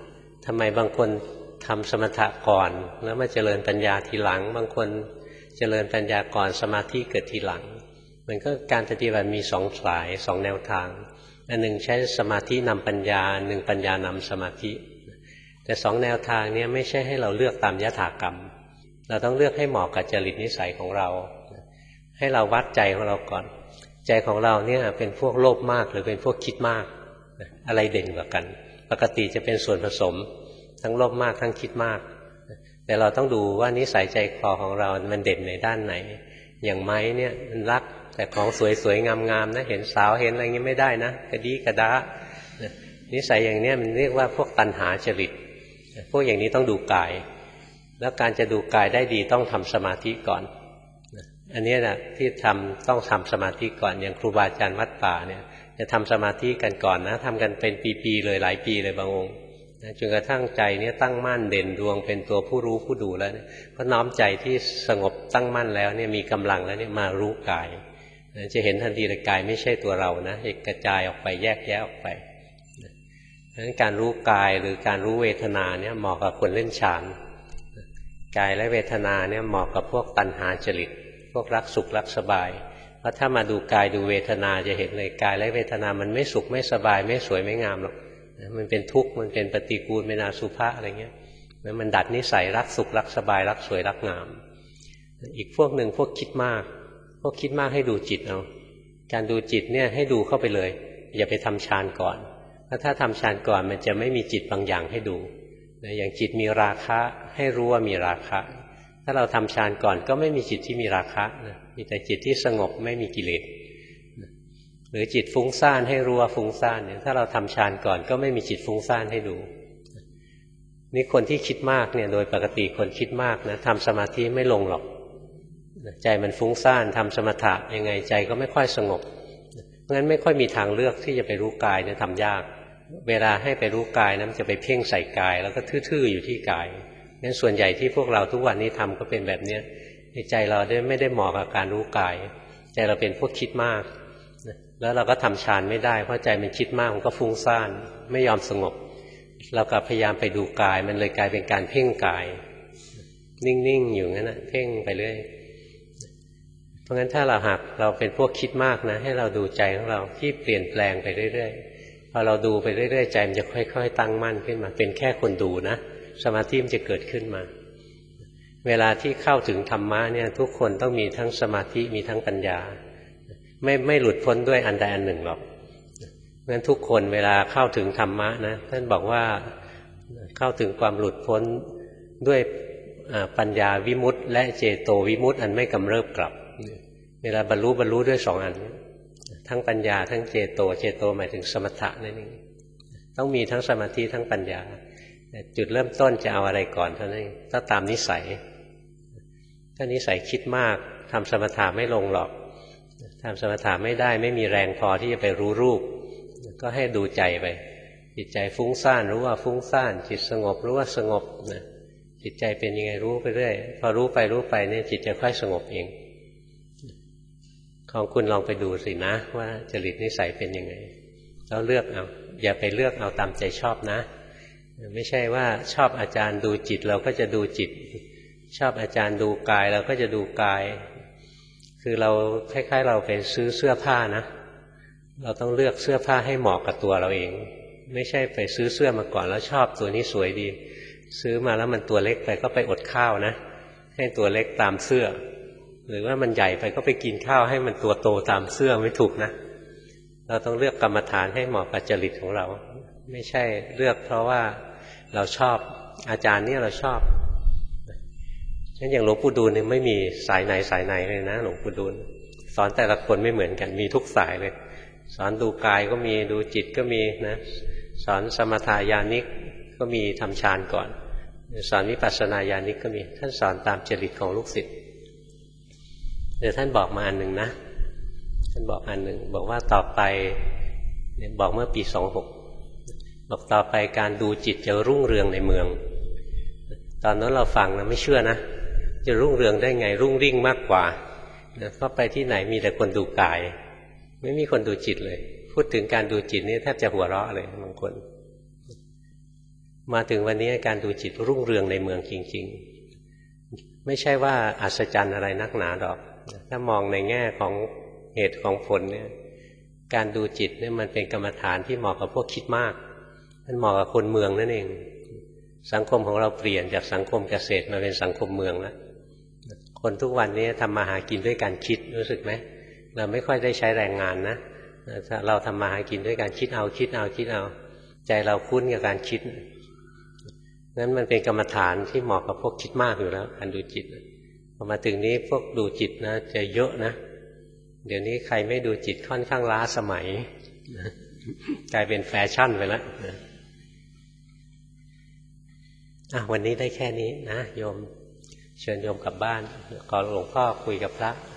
ทำไมบางคนทำสมถะก่อนแล้วมาเจริญปัญญาทีหลังบางคนเจริญปัญญาก่อนสมาธิเกิดทีหลังมันก็การปฏิบัติมีสองสายสองแนวทางอันหนึ่งใช้สมาธินำปัญญาหนึ่งปัญญานำสมาธิแต่สองแนวทางนี้ไม่ใช่ให้เราเลือกตามยถากรรมเราต้องเลือกให้เหมาะกับจริตนิสัยของเราให้เราวัดใจของเราก่อนใจของเราเนี่ยเป็นพวกโลภมากหรือเป็นพวกคิดมากอะไรเด่นกว่ากันปกติจะเป็นส่วนผสมทั้งโลภมากทั้งคิดมากแต่เราต้องดูว่านิสัยใจคอของเรามันเด่นในด้านไหนอย่างไม้เนี่ยมันรักแต่ของสวยๆงามๆนะเห็นสาวเห็นอะไรงี้ไม่ได้นะกระดีกระดานิสัยอย่างนี้มันเรียกว่าพวกตัณหาจริตพวกอย่างนี้ต้องดูกายแล้วการจะดูกายได้ดีต้องทำสมาธิก่อนอันนี้นะที่ทำต้องทำสมาธิก่อนอย่างครูบาอาจารย์วัดป่าเนี่ยจะทำสมาธิกันก่อนนะทำกันเป็นปีๆเลยหลายปีเลยบางองค์จนกระทั่งใจเนี่ยตั้งมั่นเด่นดวงเป็นตัวผู้รู้ผู้ดูแล้วเนี่ยเพราะน้อมใจที่สงบตั้งมั่นแล้วเนี่ยมีกำลังแล้วเนี่ยมารู้กายจะเห็นทันทีเลยกายไม่ใช่ตัวเรานะกระจายออกไปแยกแยะออกไปเพราะฉะนั้นการรู้กายหรือการรู้เวทนาเนี่ยเหมาะกับคนเล่นฌานกายและเวทนาเนี่ยเหมาะกับพวกตัณหาจริตพวกรักสุขรักสบายเพราะถ้ามาดูกายดูเวทนาจะเห็นเลยกายและเวทนามันไม่สุขไม่สบายไม่สวยไม่งามหรอกมันเป็นทุกข์มันเป็นปฏิกูลเป็นอสุภะอะไรเงี้ยมันดัดนิสัยรักสุขรักสบายรักสวยรักงามอีกพวกหนึ่งพวกคิดมากพวกคิดมากให้ดูจิตเอาการดูจิตเนี่ยให้ดูเข้าไปเลยอย่าไปทำฌานก่อนเพราะถ้าทำฌานก่อนมันจะไม่มีจิตบางอย่างให้ดูอย่างจิตมีราคะให้รู้ว่ามีราคะถ้าเราทำฌานก่อนก็ไม่มีจิตที่มีราคะนะมีแต่จิตที่สงบไม่มีกิเลสหรือจิตฟุ้งซ่านให้รู้ว่าฟุ้งซ่านเนี่ยถ้าเราทำฌานก่อนก็ไม่มีจิตฟุ้งซ่านให้ดูนี่คนที่คิดมากเนี่ยโดยปกติคนคิดมากนะทำสมาธิไม่ลงหรอกใจมันฟุ้งซ่านทำสมถะยังไงใจก็ไม่ค่อยสงบเพราะงั้นไม่ค่อยมีทางเลือกที่จะไปรู้กายเนี่ยทำยากเวลาให้ไปรู้กายนะมันจะไปเพ่งใส่กายแล้วก็ทื่อๆอยู่ที่กายงั้นส่วนใหญ่ที่พวกเราทุกวันนี้ทำก็เป็นแบบนี้ใจเราไม่ได้เหมาะกับการรู้กายใจเราเป็นพวกคิดมากแล้วเราก็ทำฌานไม่ได้เพราะใจมันคิดมากมันก็ฟุ้งซ่านไม่ยอมสงบเราก็พยายามไปดูกายมันเลยกลายเป็นการเพ่งกายนิ่งๆอยู่งั้นนะเพ่งไปเรื่อยเพราะงั้นถ้าเราหักเราเป็นพวกคิดมากนะให้เราดูใจของเราที่เปลี่ยนแปลงไปเรื่อยๆพอเราดูไปเรื่อยๆใจมันจะค่อยๆตั้งมั่นขึ้นมาเป็นแค่คนดูนะสมาธิมันจะเกิดขึ้นมาเวลาที่เข้าถึงธรรมะเนี่ยทุกคนต้องมีทั้งสมาธิมีทั้งปัญญาไม่ไม่หลุดพ้นด้วยอันใดอันหนึ่งหรอกเพราะฉะนั้นทุกคนเวลาเข้าถึงธรรมะนะท่านบอกว่าเข้าถึงความหลุดพ้นด้วยปัญญาวิมุตติและเจโตวิมุตติอันไม่กำเริบกลับเวลาบรรลุบรรลุด้วยสองอันทั้งปัญญาทั้งเจโตเจโตหมายถึงสมถะนั่นเองต้องมีทั้งสมาธิทั้งปัญญาจุดเริ่มต้นจะเอาอะไรก่อนเท่านั้นก็ตามนิสัยถ้านิสัยคิดมากทำสมถะไม่ลงหรอกทำสมถะไม่ได้ไม่มีแรงพอที่จะไปรู้รูปก็ให้ดูใจไปจิตใจฟุ้งซ่านรู้ว่าฟุ้งซ่านจิตสงบรู้ว่าสงบนะจิตใจเป็นยังไงรู้ไปเรื่อยพอรู้ไปรู้ไปเนี่ยจิตจะค่อยสงบเองของคุณลองไปดูสินะว่าจริตนิสัยเป็นยังไงแล้วเลือกเอาอย่าไปเลือกเอาตามใจชอบนะไม่ใช่ว่าชอบอาจารย์ดูจิตเราก็จะดูจิตชอบอาจารย์ดูกายเราก็จะดูกายคือเราคล้ายๆเราไปซื้อเสื้อผ้านะเราต้องเลือกเสื้อผ้าให้เหมาะกับตัวเราเองไม่ใช่ไปซื้อเสื้อมาก่อนแล้วชอบตัวนี้สวยดีซื้อมาแล้วมันตัวเล็กไปก็ไปอดข้าวนะให้ตัวเล็กตามเสื้อหรือว่ามันใหญ่ไปก็ไปกินข้าวให้มันตัวโตตามเสื้อไม่ถูกนะเราต้องเลือกกรรมฐานให้เหมาะกับจริตของเราไม่ใช่เลือกเพราะว่าเราชอบอาจารย์นี่เราชอบงั้นอย่างหลวงปู่ดูลเนี่ยไม่มีสายไหนสายไหนเลยนะหลวงปู่ดูลสอนแต่ละคนไม่เหมือนกันมีทุกสายเลยสอนดูกายก็มีดูจิตก็มีนะสอนสมถายานิกก็มีทำฌานก่อนสอนวิปัสสนาญาณิกก็มีท่านสอนตามจริตของลูกศิษย์เดี๋ยวท่านบอกมาอันหนึ่งนะท่านบอกอันหนึ่งบอกว่าต่อไปเนี่ยบอกเมื่อปีสองหกบอกต่อไปการดูจิตจะรุ่งเรืองในเมืองตอนนั้นเราฟังนะไม่เชื่อนะจะรุ่งเรืองได้ไงรุ่งริ่งมากกว่าเพราะไปที่ไหนมีแต่คนดูกายไม่มีคนดูจิตเลยพูดถึงการดูจิตนี่แทบจะหัวเราะเลยบางคนมาถึงวันนี้การดูจิตรุ่งเรืองในเมืองจริงๆไม่ใช่ว่าอัศจรรย์อะไรนักหนาดอกถ้ามองในแง่ของเหตุของผลเนี่ยการดูจิตเนี่ยมันเป็นกรรมฐานที่เหมาะกับพวกคิดมากมันเหมาะกับคนเมืองนั่นเองสังคมของเราเปลี่ยนจากสังคมเกษตรมาเป็นสังคมเมืองแล้วคนทุกวันนี้ทำมาหากินด้วยการคิดรู้สึกไหมเราไม่ค่อยได้ใช้แรงงานนะเราทำมาหากินด้วยการคิดเอาคิดเอาคิดเอาใจเราคุ้นกับการคิดนั้นมันเป็นกรรมฐานที่เหมาะกับพวกคิดมากอยู่แล้วการดูจิตพอมาถึงนี้พวกดูจิตนะจะเยอะนะเดี๋ยวนี้ใครไม่ดูจิตค่อนข้างล้าสมัยกลายเป็นแฟชั่นไปแล้วอ่ะวันนี้ได้แค่นี้นะโยมเชิญโยมกลับบ้านขอหลวงพ่อคุยกับพระ